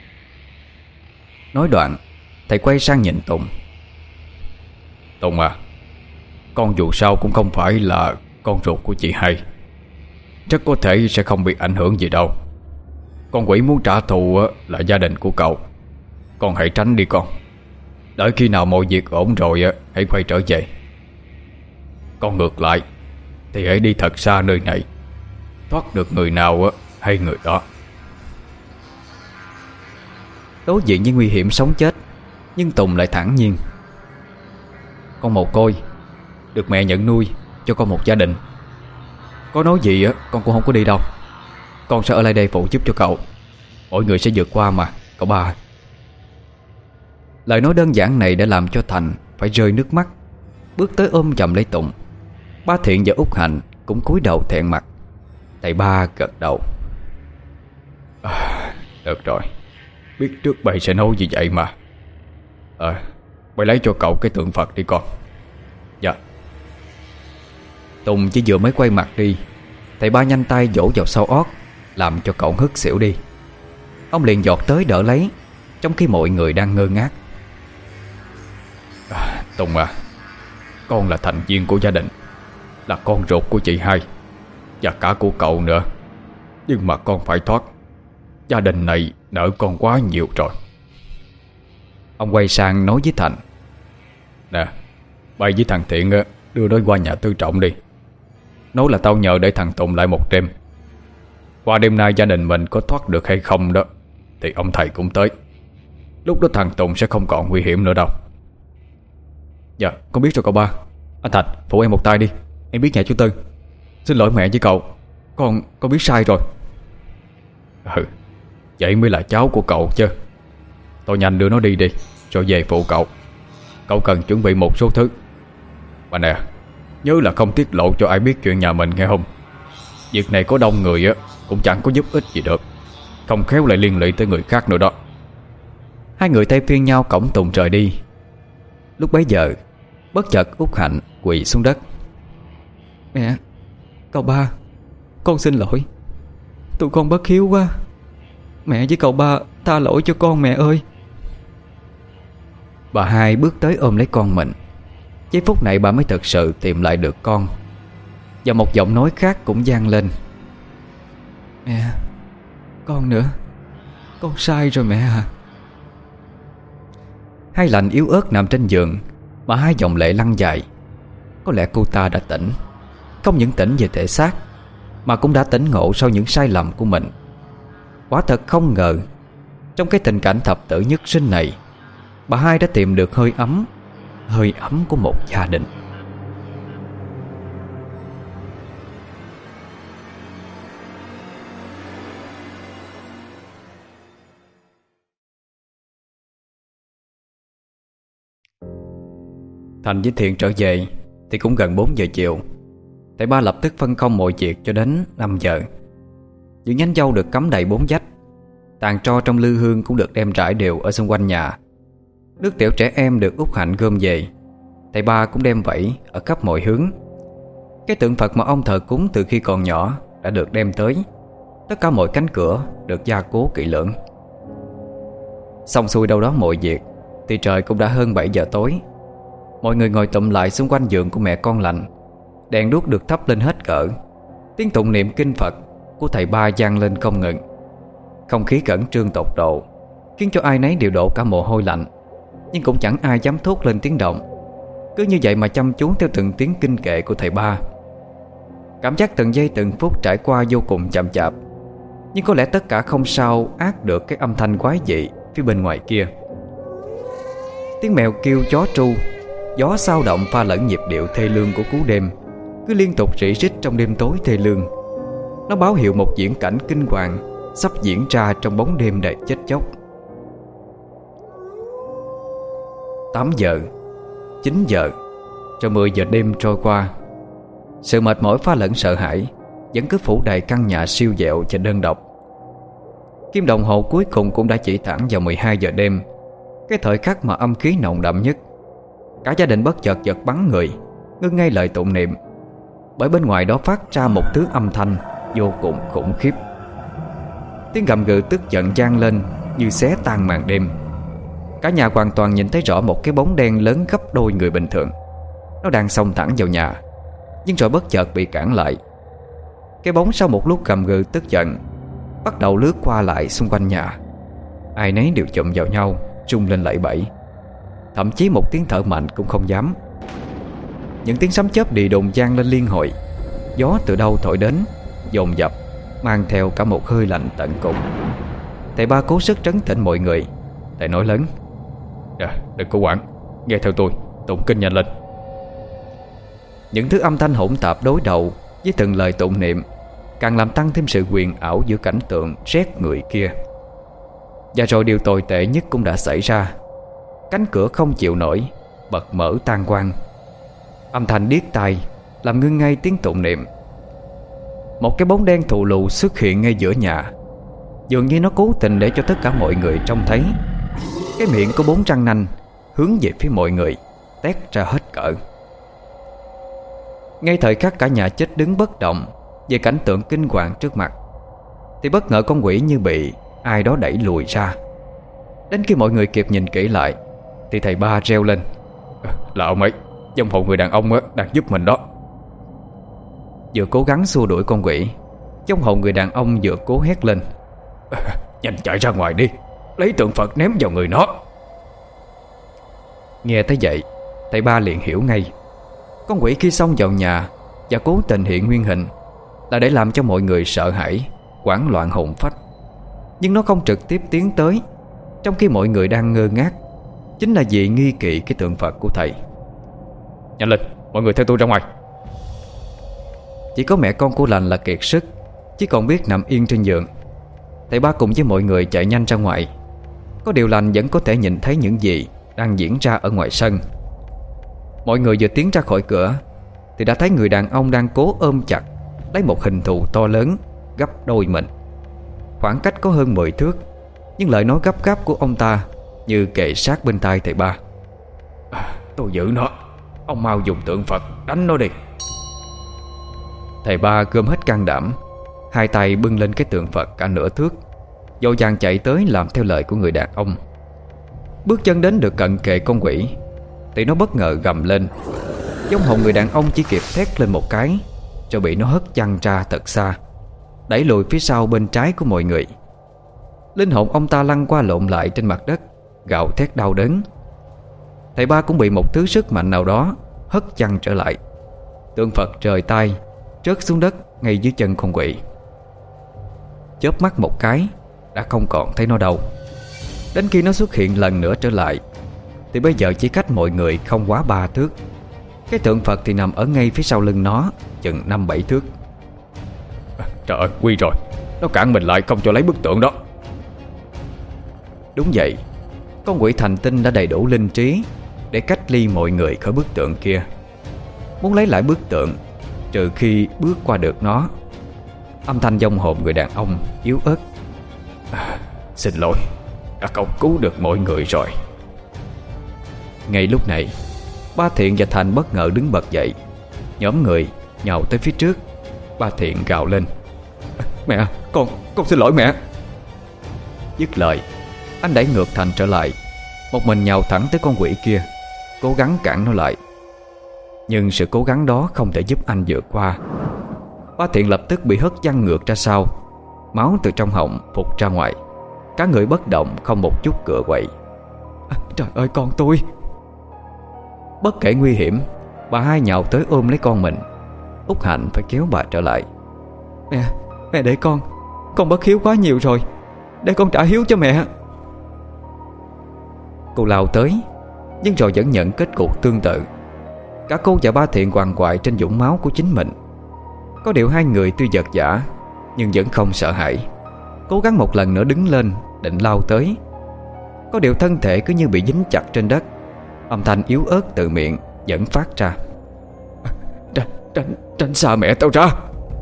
Nói đoạn, thầy quay sang nhìn Tùng: "Tùng à, con dù sao cũng không phải là con ruột của chị Hai, chắc có thể sẽ không bị ảnh hưởng gì đâu. Con quỷ muốn trả thù là gia đình của cậu. Con hãy tránh đi con. Đợi khi nào mọi việc ổn rồi hãy quay trở về. Con ngược lại thì hãy đi thật xa nơi này, thoát được người nào hay người đó." Đối diện với nguy hiểm sống chết, nhưng Tùng lại thản nhiên: "Con mồ côi, được mẹ nhận nuôi cho con một gia đình. Có nói gì á con cũng không có đi đâu. Con sẽ ở lại đây phụ giúp cho cậu. Mọi người sẽ vượt qua mà cậu ba." Lời nói đơn giản này đã làm cho Thành phải rơi nước mắt, bước tới ôm chầm lấy Tùng. Ba Thiện và Út Hạnh cũng cúi đầu thẹn mặt. Thầy ba gật đầu: à, "Được rồi, biết trước bầy sẽ nói như vậy mà. Ờ, à, bày lấy cho cậu cái tượng Phật đi con." "Dạ." Tùng chỉ vừa mới quay mặt đi, thầy ba nhanh tay vỗ vào sau ót, làm cho cậu hất xỉu đi. Ông liền giọt tới đỡ lấy, trong khi mọi người đang ngơ ngác. à, "Tùng à, con là thành viên của gia đình, là con ruột của chị Hai và cả của cậu nữa. Nhưng mà con phải thoát. Gia đình này nợ con quá nhiều rồi." Ông quay sang nói với Thành: "Nè, bay với thằng Thiện đưa nó qua nhà Tư Trọng đi. Nói là tao nhờ để thằng Tùng lại một đêm. Qua đêm nay gia đình mình có thoát được hay không đó thì ông thầy cũng tới. Lúc đó thằng Tùng sẽ không còn nguy hiểm nữa đâu." "Dạ con biết rồi cậu ba. Anh Thành phụ em một tay đi. Em biết nhà chú Tư. Xin lỗi mẹ với cậu. Con con biết sai rồi." "Ừ, vậy mới là cháu của cậu chứ. Tôi nhanh đưa nó đi đi, rồi về phụ cậu. Cậu cần chuẩn bị một số thứ. Mà nè, nhớ là không tiết lộ cho ai biết chuyện nhà mình nghe không? Việc này có đông người á cũng chẳng có giúp ích gì được. Không khéo lại liên lụy tới người khác nữa đó." Hai người thay phiên nhau cõng Tùng rời đi. Lúc bấy giờ, bất chợt Út Hạnh quỳ xuống đất: "Mẹ, cậu ba, con xin lỗi. Tụi con bất hiếu quá. Mẹ với cậu ba tha lỗi cho con mẹ ơi." Bà Hai bước tới ôm lấy con mình. Giây phút này bà mới thực sự tìm lại được con. Và một giọng nói khác cũng vang lên: "Mẹ, con nữa. Con sai rồi mẹ à." Hai lạnh yếu ớt nằm trên giường mà hai dòng lệ lăn dài. Có lẽ cô ta đã tỉnh. Không những tỉnh về thể xác, mà cũng đã tỉnh ngộ sau những sai lầm của mình. Quả thật không ngờ, trong cái tình cảnh thập tử nhất sinh này, bà Hai đã tìm được hơi ấm, hơi ấm của một gia đình. Thành với Thiện trở về thì cũng gần bốn giờ chiều. Thầy ba lập tức phân công mọi việc cho đến năm giờ. Những nhánh dâu được cắm đầy bốn vách. Tàn tro trong lư hương cũng được đem rải đều ở xung quanh nhà. Nước tiểu trẻ em được Út Hạnh gom về. Thầy ba cũng đem vẩy ở khắp mọi hướng. Cái tượng Phật mà ông thờ cúng từ khi còn nhỏ đã được đem tới. Tất cả mọi cánh cửa được gia cố kỹ lưỡng. Xong xuôi đâu đó mọi việc thì trời cũng đã hơn bảy giờ tối. Mọi người ngồi tụm lại xung quanh giường của mẹ con lành. Đèn đuốc được thắp lên hết cỡ. Tiếng tụng niệm kinh Phật của thầy ba vang lên không ngừng. Không khí khẩn trương tột độ khiến cho ai nấy đều đổ cả mồ hôi lạnh, nhưng cũng chẳng ai dám thốt lên tiếng động. Cứ như vậy mà chăm chú theo từng tiếng kinh kệ của thầy ba. Cảm giác từng giây từng phút trải qua vô cùng chậm chạp, nhưng có lẽ tất cả không sao át được cái âm thanh quái dị phía bên ngoài kia. Tiếng mèo kêu, chó tru, gió xao động pha lẫn nhịp điệu thê lương của cú đêm cứ liên tục rỉ rít trong đêm tối thê lương. Nó báo hiệu một diễn cảnh kinh hoàng sắp diễn ra trong bóng đêm đầy chết chóc. Tám giờ, chín giờ, rồi mười giờ đêm trôi qua. Sự mệt mỏi pha lẫn sợ hãi vẫn cứ phủ đầy căn nhà siêu dẹo và đơn độc. Kim đồng hồ cuối cùng cũng đã chỉ thẳng vào mười hai giờ đêm, cái thời khắc mà âm khí nồng đậm nhất. Cả gia đình bất chợt giật bắn người, ngưng ngay lời tụng niệm, bởi bên ngoài đó phát ra một thứ âm thanh vô cùng khủng khiếp. Tiếng gầm gừ tức giận vang lên như xé tan màn đêm. Cả nhà hoàn toàn nhìn thấy rõ một cái bóng đen lớn gấp đôi người bình thường. Nó đang xông thẳng vào nhà, nhưng rồi bất chợt bị cản lại. Cái bóng sau một lúc gầm gừ tức giận bắt đầu lướt qua lại xung quanh nhà. Ai nấy đều chụm vào nhau, rung lên lẩy bẩy, thậm chí một tiếng thở mạnh cũng không dám. Những tiếng sấm chớp đi đùng vang lên liên hồi. Gió từ đâu thổi đến, dồn dập, mang theo cả một hơi lạnh tận cùng. Thầy ba cố sức trấn tĩnh mọi người. Thầy nói lớn: à, đừng có quản, nghe theo tôi, tụng kinh nhanh lên. Những thứ âm thanh hỗn tạp đối đầu với từng lời tụng niệm càng làm tăng thêm sự huyền ảo giữa cảnh tượng rét người kia. Và rồi điều tồi tệ nhất cũng đã xảy ra. Cánh cửa không chịu nổi bật mở tan quang. Âm thanh điếc tai làm ngưng ngay tiếng tụng niệm. Một cái bóng đen thù lù xuất hiện ngay giữa nhà. Dường như nó cố tình để cho tất cả mọi người trông thấy. Cái miệng có bốn răng nanh hướng về phía mọi người, tét ra hết cỡ. Ngay thời khắc cả nhà chết đứng bất động về cảnh tượng kinh hoàng trước mặt, thì bất ngờ con quỷ như bị ai đó đẩy lùi ra. Đến khi mọi người kịp nhìn kỹ lại thì thầy ba reo lên: là ông ấy, vong hồn người đàn ông đang giúp mình đó. Vừa cố gắng xua đuổi con quỷ, vong hồn người đàn ông vừa cố hét lên: nhanh chạy ra ngoài đi, lấy tượng Phật ném vào người nó. Nghe tới vậy, thầy ba liền hiểu ngay. Con quỷ khi xông vào nhà và cố tình hiện nguyên hình là để làm cho mọi người sợ hãi, hoảng loạn hồn phách. Nhưng nó không trực tiếp tiến tới trong khi mọi người đang ngơ ngác, chính là vì nghi kỵ cái tượng Phật của thầy. Nhanh lên, mọi người theo tôi ra ngoài. Chỉ có mẹ con của lành là kiệt sức, chỉ còn biết nằm yên trên giường. Thầy ba cùng với mọi người chạy nhanh ra ngoài. Có điều lành vẫn có thể nhìn thấy những gì đang diễn ra ở ngoài sân. Mọi người vừa tiến ra khỏi cửa thì đã thấy người đàn ông đang cố ôm chặt lấy một hình thù to lớn gấp đôi mình. Khoảng cách có hơn mười thước, nhưng lời nói gấp gáp của ông ta như kề sát bên tai thầy ba: à, tôi giữ nó, ông mau dùng tượng Phật đánh nó đi. Thầy ba gom hết can đảm, hai tay bưng lên cái tượng Phật cả nửa thước, vội vàng chạy tới làm theo lời của người đàn ông. Bước chân đến được cận kề con quỷ thì nó bất ngờ gầm lên. Vong hồn người đàn ông chỉ kịp thét lên một cái, cho bị nó hất văng ra thật xa, đẩy lùi phía sau bên trái của mọi người. Linh hồn ông ta lăn qua lộn lại trên mặt đất, gào thét đau đớn. Thầy ba cũng bị một thứ sức mạnh nào đó hất văng trở lại. Tượng Phật rời tay, rớt xuống đất ngay dưới chân con quỷ. Chớp mắt một cái đã không còn thấy nó đâu. Đến khi nó xuất hiện lần nữa trở lại thì bây giờ chỉ cách mọi người không quá ba thước. Cái tượng Phật thì nằm ở ngay phía sau lưng nó, chừng năm bảy thước. Trời ơi, nguy rồi, nó cản mình lại không cho lấy bức tượng đó. Đúng vậy, con quỷ thành tinh đã đầy đủ linh trí để cách ly mọi người khỏi bức tượng kia. Muốn lấy lại bức tượng, trừ khi bước qua được nó. Âm thanh vong hồn người đàn ông yếu ớt: à, xin lỗi, đã không cứu được mọi người rồi. Ngay lúc này, ba Thiện và Thành bất ngờ đứng bật dậy, nhóm người nhào tới phía trước. Ba Thiện gào lên: mẹ, con, con xin lỗi mẹ. Dứt lời, anh đẩy ngược Thành trở lại, một mình nhào thẳng tới con quỷ kia, cố gắng cản nó lại. Nhưng sự cố gắng đó không thể giúp anh vượt qua. Ba Thiện lập tức bị hất văng ngược ra sau, máu từ trong họng phụt ra ngoài. Cả người bất động, không một chút cựa quậy. À, trời ơi con tôi! Bất kể nguy hiểm, bà hai nhào tới ôm lấy con mình. Út Hạnh phải kéo bà trở lại. Mẹ, mẹ để con. Con bất hiếu quá nhiều rồi, để con trả hiếu cho mẹ. Cô lao tới, nhưng rồi vẫn nhận kết cục tương tự. Cả cô và ba Thiện quằn quại trên vũng máu của chính mình. Có điều hai người tuy vật vã nhưng vẫn không sợ hãi, cố gắng một lần nữa đứng lên định lao tới. Có điều thân thể cứ như bị dính chặt trên đất. Âm thanh yếu ớt từ miệng vẫn phát ra. Tránh, tránh, tránh xa mẹ tao ra.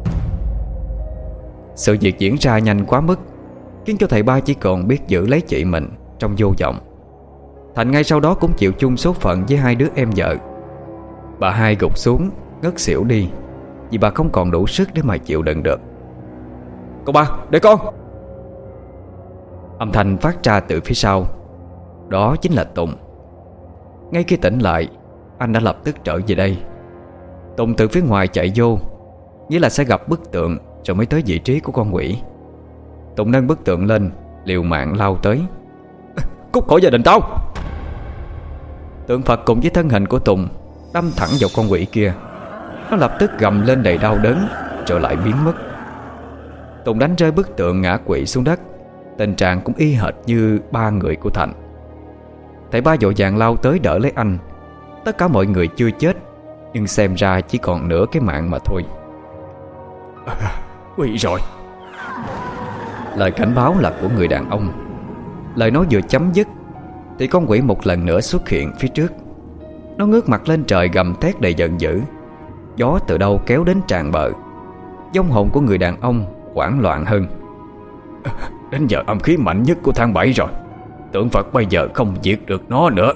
Sự việc diễn ra nhanh quá mức, khiến cho thầy ba chỉ còn biết giữ lấy chị mình trong vô vọng. Thành ngay sau đó cũng chịu chung số phận với hai đứa em vợ. Bà hai gục xuống ngất xỉu đi, vì bà không còn đủ sức để mà chịu đựng được. Cô ba, để con! Âm thanh phát ra từ phía sau. Đó chính là Tùng. Ngay khi tỉnh lại, anh đã lập tức trở về đây. Tùng từ phía ngoài chạy vô, nghĩa là sẽ gặp bức tượng rồi mới tới vị trí của con quỷ. Tùng nâng bức tượng lên, liều mạng lao tới. Cút khỏi gia đình tao! Tượng Phật cùng với thân hình của Tùng đâm thẳng vào con quỷ kia. Nó lập tức gầm lên đầy đau đớn, rồi lại biến mất. Tùng đánh rơi bức tượng ngã quỵ xuống đất. Tình trạng cũng y hệt như ba người của Thành. Thầy ba vội vàng lao tới đỡ lấy anh. Tất cả mọi người chưa chết, nhưng xem ra chỉ còn nửa cái mạng mà thôi. À, quỷ rồi. Lời cảnh báo là của người đàn ông. Lời nói vừa chấm dứt thì con quỷ một lần nữa xuất hiện phía trước. Nó ngước mặt lên trời gầm thét đầy giận dữ. Gió từ đâu kéo đến tràn bờ. Vong hồn của người đàn ông hoảng loạn hơn. À, đến giờ âm khí mạnh nhất của tháng bảy rồi. Tượng Phật bây giờ không diệt được nó nữa.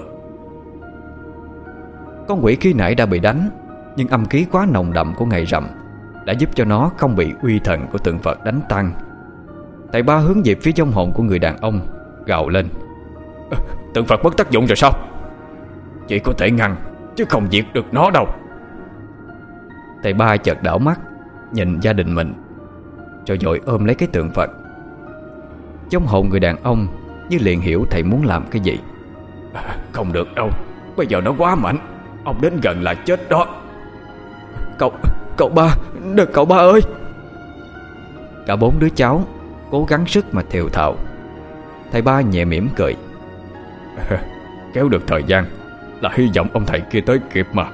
Con quỷ khi nãy đã bị đánh, nhưng âm khí quá nồng đậm của ngày rằm đã giúp cho nó không bị uy thần của tượng Phật đánh tan. Thầy ba hướng về phía vong hồn của người đàn ông, gào lên. À, tượng Phật mất tác dụng rồi sao? Chỉ có thể ngăn, chứ không diệt được nó đâu. Thầy ba chợt đảo mắt nhìn gia đình mình, rồi vội ôm lấy cái tượng Phật. Vong hồn người đàn ông như liền hiểu thầy muốn làm cái gì. À, không được đâu, bây giờ nó quá mạnh, ông đến gần là chết đó. Cậu, cậu ba, đừng cậu ba ơi! Cả bốn đứa cháu cố gắng sức mà thều thào. Thầy ba nhẹ mỉm cười. À, kéo được thời gian là hy vọng ông thầy kia tới kịp mà.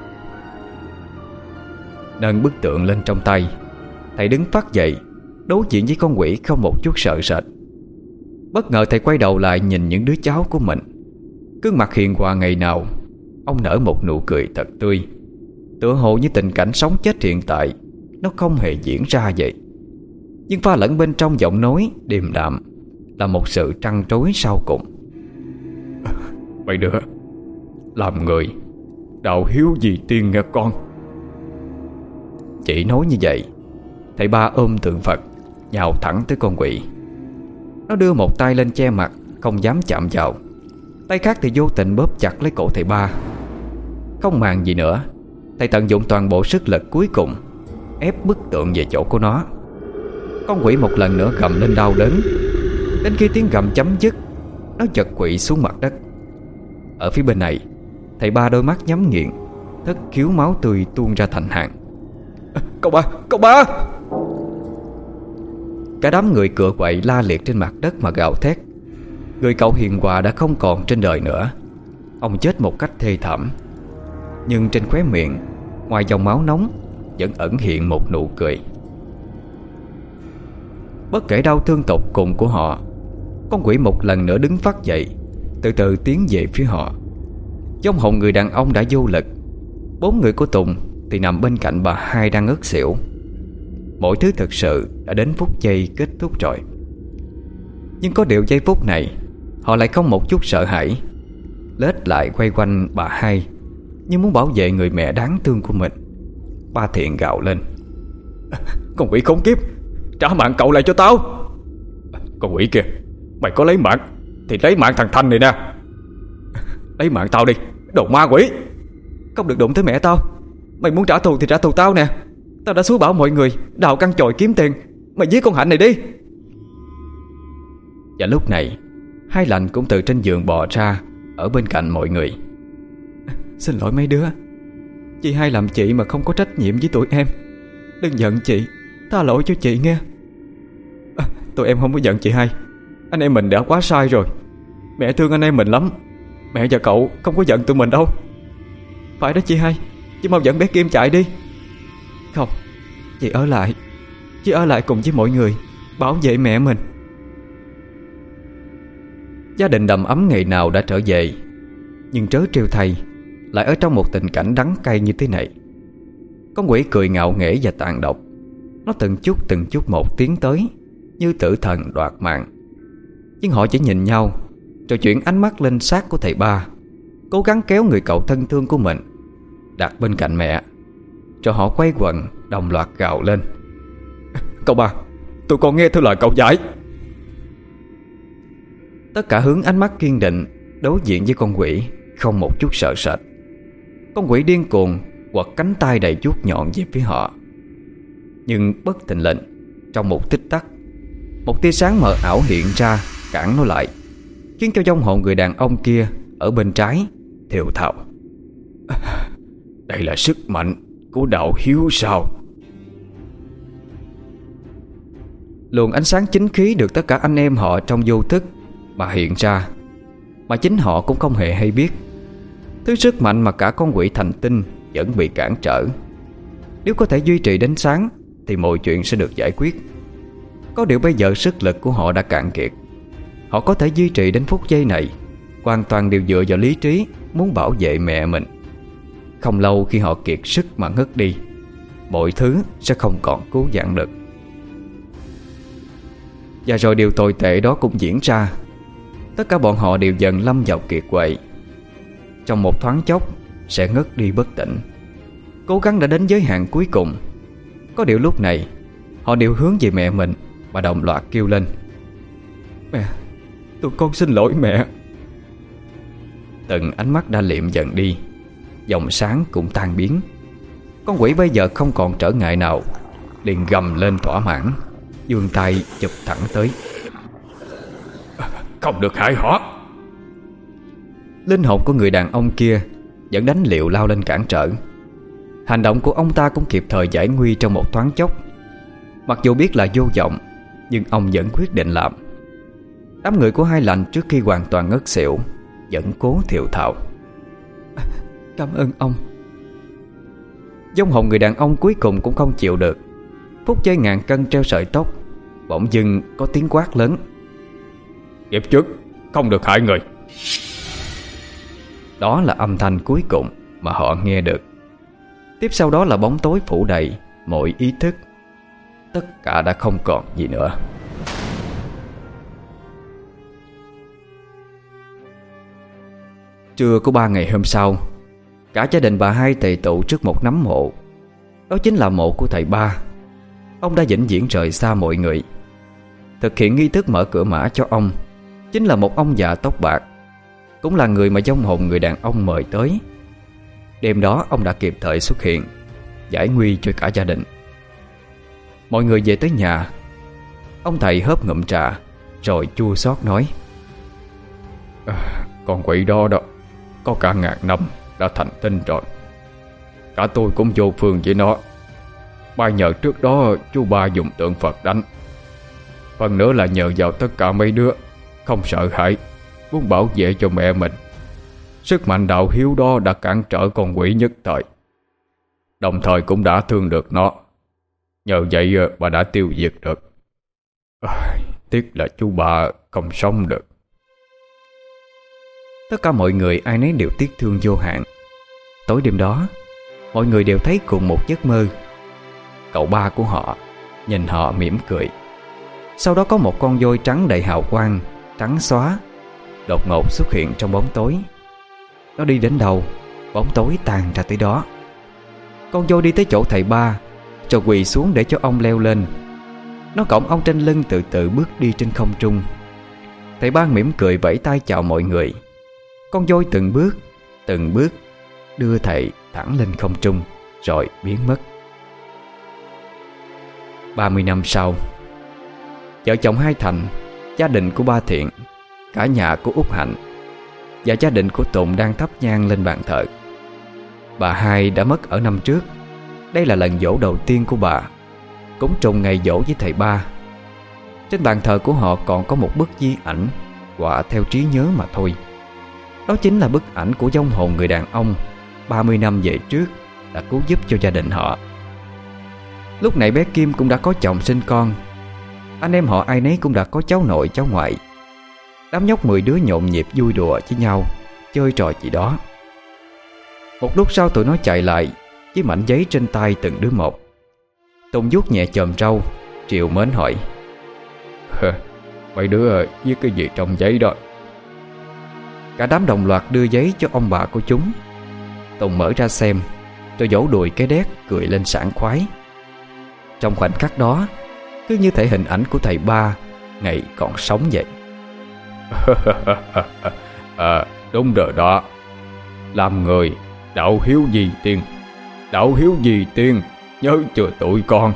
Nâng bức tượng lên trong tay, thầy đứng phát dậy, đối diện với con quỷ không một chút sợ sệt. Bất ngờ thầy quay đầu lại nhìn những đứa cháu của mình. Gương mặt hiền hòa ngày nào, ông nở một nụ cười thật tươi, tựa hồ như tình cảnh sống chết hiện tại nó không hề diễn ra vậy. Nhưng pha lẫn bên trong giọng nói điềm đạm là một sự trăn trối sau cùng. Mấy đứa làm người đạo hiếu vì tiên nghe con. Chỉ nói như vậy, thầy ba ôm tượng Phật nhào thẳng tới con quỷ. Nó đưa một tay lên che mặt, không dám chạm vào. Tay khác thì vô tình bóp chặt lấy cổ thầy ba. Không màng gì nữa, thầy tận dụng toàn bộ sức lực cuối cùng ép bức tượng về chỗ của nó. Con quỷ một lần nữa gầm lên đau đớn. Đến khi tiếng gầm chấm dứt, nó giật quỵ xuống mặt đất. Ở phía bên này, thầy ba đôi mắt nhắm nghiền, thất khiếu máu tươi tuôn ra thành hàng. Cậu ba, cậu ba! Cả đám người cựa quậy la liệt trên mặt đất mà gào thét. Người cậu hiền hòa đã không còn trên đời nữa. Ông chết một cách thê thảm. Nhưng trên khóe miệng, ngoài dòng máu nóng, vẫn ẩn hiện một nụ cười. Bất kể đau thương tột cùng của họ, con quỷ một lần nữa đứng phát dậy, từ từ tiến về phía họ. Vong hồn người đàn ông đã vô lực. Bốn người của Tùng thì nằm bên cạnh bà hai đang ngất xỉu. Mọi thứ thực sự đã đến phút giây kết thúc rồi. Nhưng có điều giây phút này họ lại không một chút sợ hãi, lết lại quay quanh bà hai như muốn bảo vệ người mẹ đáng thương của mình. Ba Thiện gào lên. Con quỷ khốn kiếp, trả mạng cậu lại cho tao. Con quỷ kìa, mày có lấy mạng thì lấy mạng thằng Thanh này nè. Lấy mạng tao đi, đồ ma quỷ. Không được đụng tới mẹ tao. Mày muốn trả thù thì trả thù tao nè. Tao đã xúi bảo mọi người đào căn chòi kiếm tiền. Mày giết con Hạnh này đi. Và lúc này Hai Lành cũng từ trên giường bò ra ở bên cạnh mọi người. Xin lỗi mấy đứa, chị Hai làm chị mà không có trách nhiệm với tụi em. Đừng giận chị, tha lỗi cho chị nghe. À, tụi em không có giận chị Hai. Anh em mình đã quá sai rồi. Mẹ thương anh em mình lắm. Mẹ và cậu không có giận tụi mình đâu. Phải đó chị Hai, chị mau dẫn bé Kim chạy đi. Không, chị ở lại. Chị ở lại cùng với mọi người bảo vệ mẹ mình. Gia đình đầm ấm ngày nào đã trở về, nhưng trớ trêu thay lại ở trong một tình cảnh đắng cay như thế này. Con quỷ cười ngạo nghễ và tàn độc. Nó từng chút từng chút một tiến tới, như tử thần đoạt mạng. Nhưng họ chỉ nhìn nhau, rồi chuyển ánh mắt lên xác của thầy ba, cố gắng kéo người cậu thân thương của mình đặt bên cạnh mẹ. Rồi họ quay quần đồng loạt gào lên: Cậu ba, tụi con nghe theo lời cậu dạy. Tất cả hướng ánh mắt kiên định đối diện với con quỷ, không một chút sợ sệt. Con quỷ điên cuồng quật cánh tay đầy vuốt nhọn về phía họ. Nhưng bất thình lình, trong một tích tắc, một tia sáng mờ ảo hiện ra cản nó lại, khiến cho vong hồn người đàn ông kia ở bên trái thều thào: Đây là sức mạnh của đạo hiếu sao? Luồng ánh sáng chính khí được tất cả anh em họ trong vô thức mà hiện ra, mà chính họ cũng không hề hay biết. Thứ sức mạnh mà cả con quỷ thành tinh vẫn bị cản trở. Nếu có thể duy trì đến sáng thì mọi chuyện sẽ được giải quyết. Có điều bây giờ sức lực của họ đã cạn kiệt. Họ có thể duy trì đến phút giây này hoàn toàn đều dựa vào lý trí muốn bảo vệ mẹ mình. Không lâu khi họ kiệt sức mà ngất đi, mọi thứ sẽ không còn cứu vãn được. Và rồi điều tồi tệ đó cũng diễn ra. Tất cả bọn họ đều dần lâm vào kiệt quệ. Trong một thoáng chốc sẽ ngất đi bất tỉnh. Cố gắng đã đến giới hạn cuối cùng. Có điều lúc này họ đều hướng về mẹ mình và đồng loạt kêu lên: Mẹ, tụi con xin lỗi mẹ. Từng ánh mắt đã liệm dần đi, dòng sáng cũng tan biến. Con quỷ bây giờ không còn trở ngại nào, liền gầm lên thỏa mãn, vươn tay chụp thẳng tới. Không được hại họ. Linh hồn của người đàn ông kia vẫn đánh liều lao lên cản trở. Hành động của ông ta cũng kịp thời giải nguy trong một thoáng chốc. Mặc dù biết là vô vọng, nhưng ông vẫn quyết định làm. Đám người của Hai Lành trước khi hoàn toàn ngất xỉu vẫn cố thều thào: Cảm ơn ông. Vong hồn người đàn ông cuối cùng cũng không chịu được. Phút giây ngàn cân treo sợi tóc, bỗng dưng có tiếng quát lớn: Nghiệp trước, không được hại người. Đó là âm thanh cuối cùng mà họ nghe được. Tiếp sau đó là bóng tối phủ đầy mọi ý thức. Tất cả đã không còn gì nữa. Trưa của ba ngày hôm sau, cả gia đình bà Hai tề tụ trước một nấm mộ. Đó chính là mộ của thầy ba. Ông đã vĩnh viễn rời xa mọi người. Thực hiện nghi thức mở cửa mã cho ông chính là một ông già tóc bạc, cũng là người mà vong hồn người đàn ông mời tới. Đêm đó ông đã kịp thời xuất hiện, giải nguy cho cả gia đình. Mọi người về tới nhà. Ông thầy hớp ngụm trà rồi chua xót nói: à, Con quỷ đó đó có cả ngàn năm đã thành tinh rồi. Cả tôi cũng vô phương với nó. Ba nhờ trước đó chú ba dùng tượng Phật đánh. Phần nữa là nhờ vào tất cả mấy đứa không sợ hãi, muốn bảo vệ cho mẹ mình. Sức mạnh đạo hiếu đó đã cản trở con quỷ nhất thời, đồng thời cũng đã thương được nó. Nhờ vậy bà đã tiêu diệt được. à, Tiếc là chú ba không sống được. Tất cả mọi người ai nấy đều tiếc thương vô hạn. Tối đêm đó, mọi người đều thấy cùng một giấc mơ. Cậu ba của họ nhìn họ mỉm cười. Sau đó có một con voi trắng đầy hào quang, trắng xóa, đột ngột xuất hiện trong bóng tối. Nó đi đến đâu, bóng tối tan ra tới đó. Con voi đi tới chỗ thầy ba, rồi quỳ xuống để cho ông leo lên. Nó cõng ông trên lưng, từ từ bước đi trên không trung. Thầy ba mỉm cười vẫy tay chào mọi người. Con voi từng bước, từng bước đưa thầy thẳng lên không trung, rồi biến mất. Ba mươi năm sau, vợ chồng Hai Thành gia đình của ba Thiện, cả nhà của Út Hạnh và gia đình của Tùng đang thắp nhang lên bàn thờ. Bà hai đã mất ở năm trước. Đây là lần giỗ đầu tiên của bà, cũng trùng ngày giỗ với thầy ba. Trên bàn thờ của họ còn có một bức di ảnh họa theo trí nhớ mà thôi. Đó chính là bức ảnh của vong hồn người đàn ông ba mươi năm về trước đã cứu giúp cho gia đình họ. Lúc này bé Kim cũng đã có chồng sinh con. Anh em họ ai nấy cũng đã có cháu nội cháu ngoại. Đám nhóc mười đứa nhộn nhịp vui đùa với nhau, chơi trò gì đó. Một lúc sau tụi nó chạy lại với mảnh giấy trên tay từng đứa một. Tùng vuốt nhẹ chòm râu, triều mến hỏi: Mấy đứa viết cái gì trong giấy đó? Cả đám đồng loạt đưa giấy cho ông bà của chúng. Tùng mở ra xem, rồi vỗ đùi cái đét cười lên sảng khoái. Trong khoảnh khắc đó, cứ như thể hình ảnh của thầy ba ngày còn sống vậy. À, đúng rồi đó. Làm người đạo hiếu gì tiên, đạo hiếu gì tiên, nhớ chưa tụi con.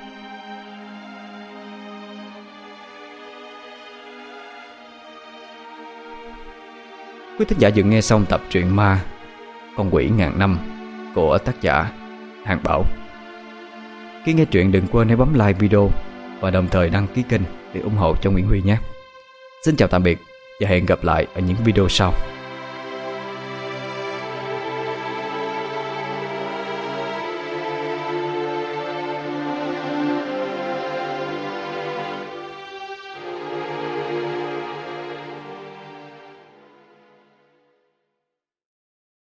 Quý thính giả vừa nghe xong tập truyện ma Con Quỷ Ngàn Năm của tác giả Hàng Bảo. Khi nghe truyện đừng quên hãy bấm like video và đồng thời đăng ký kênh để ủng hộ cho Nguyễn Huy nhé. Xin chào tạm biệt và hẹn gặp lại ở những video sau.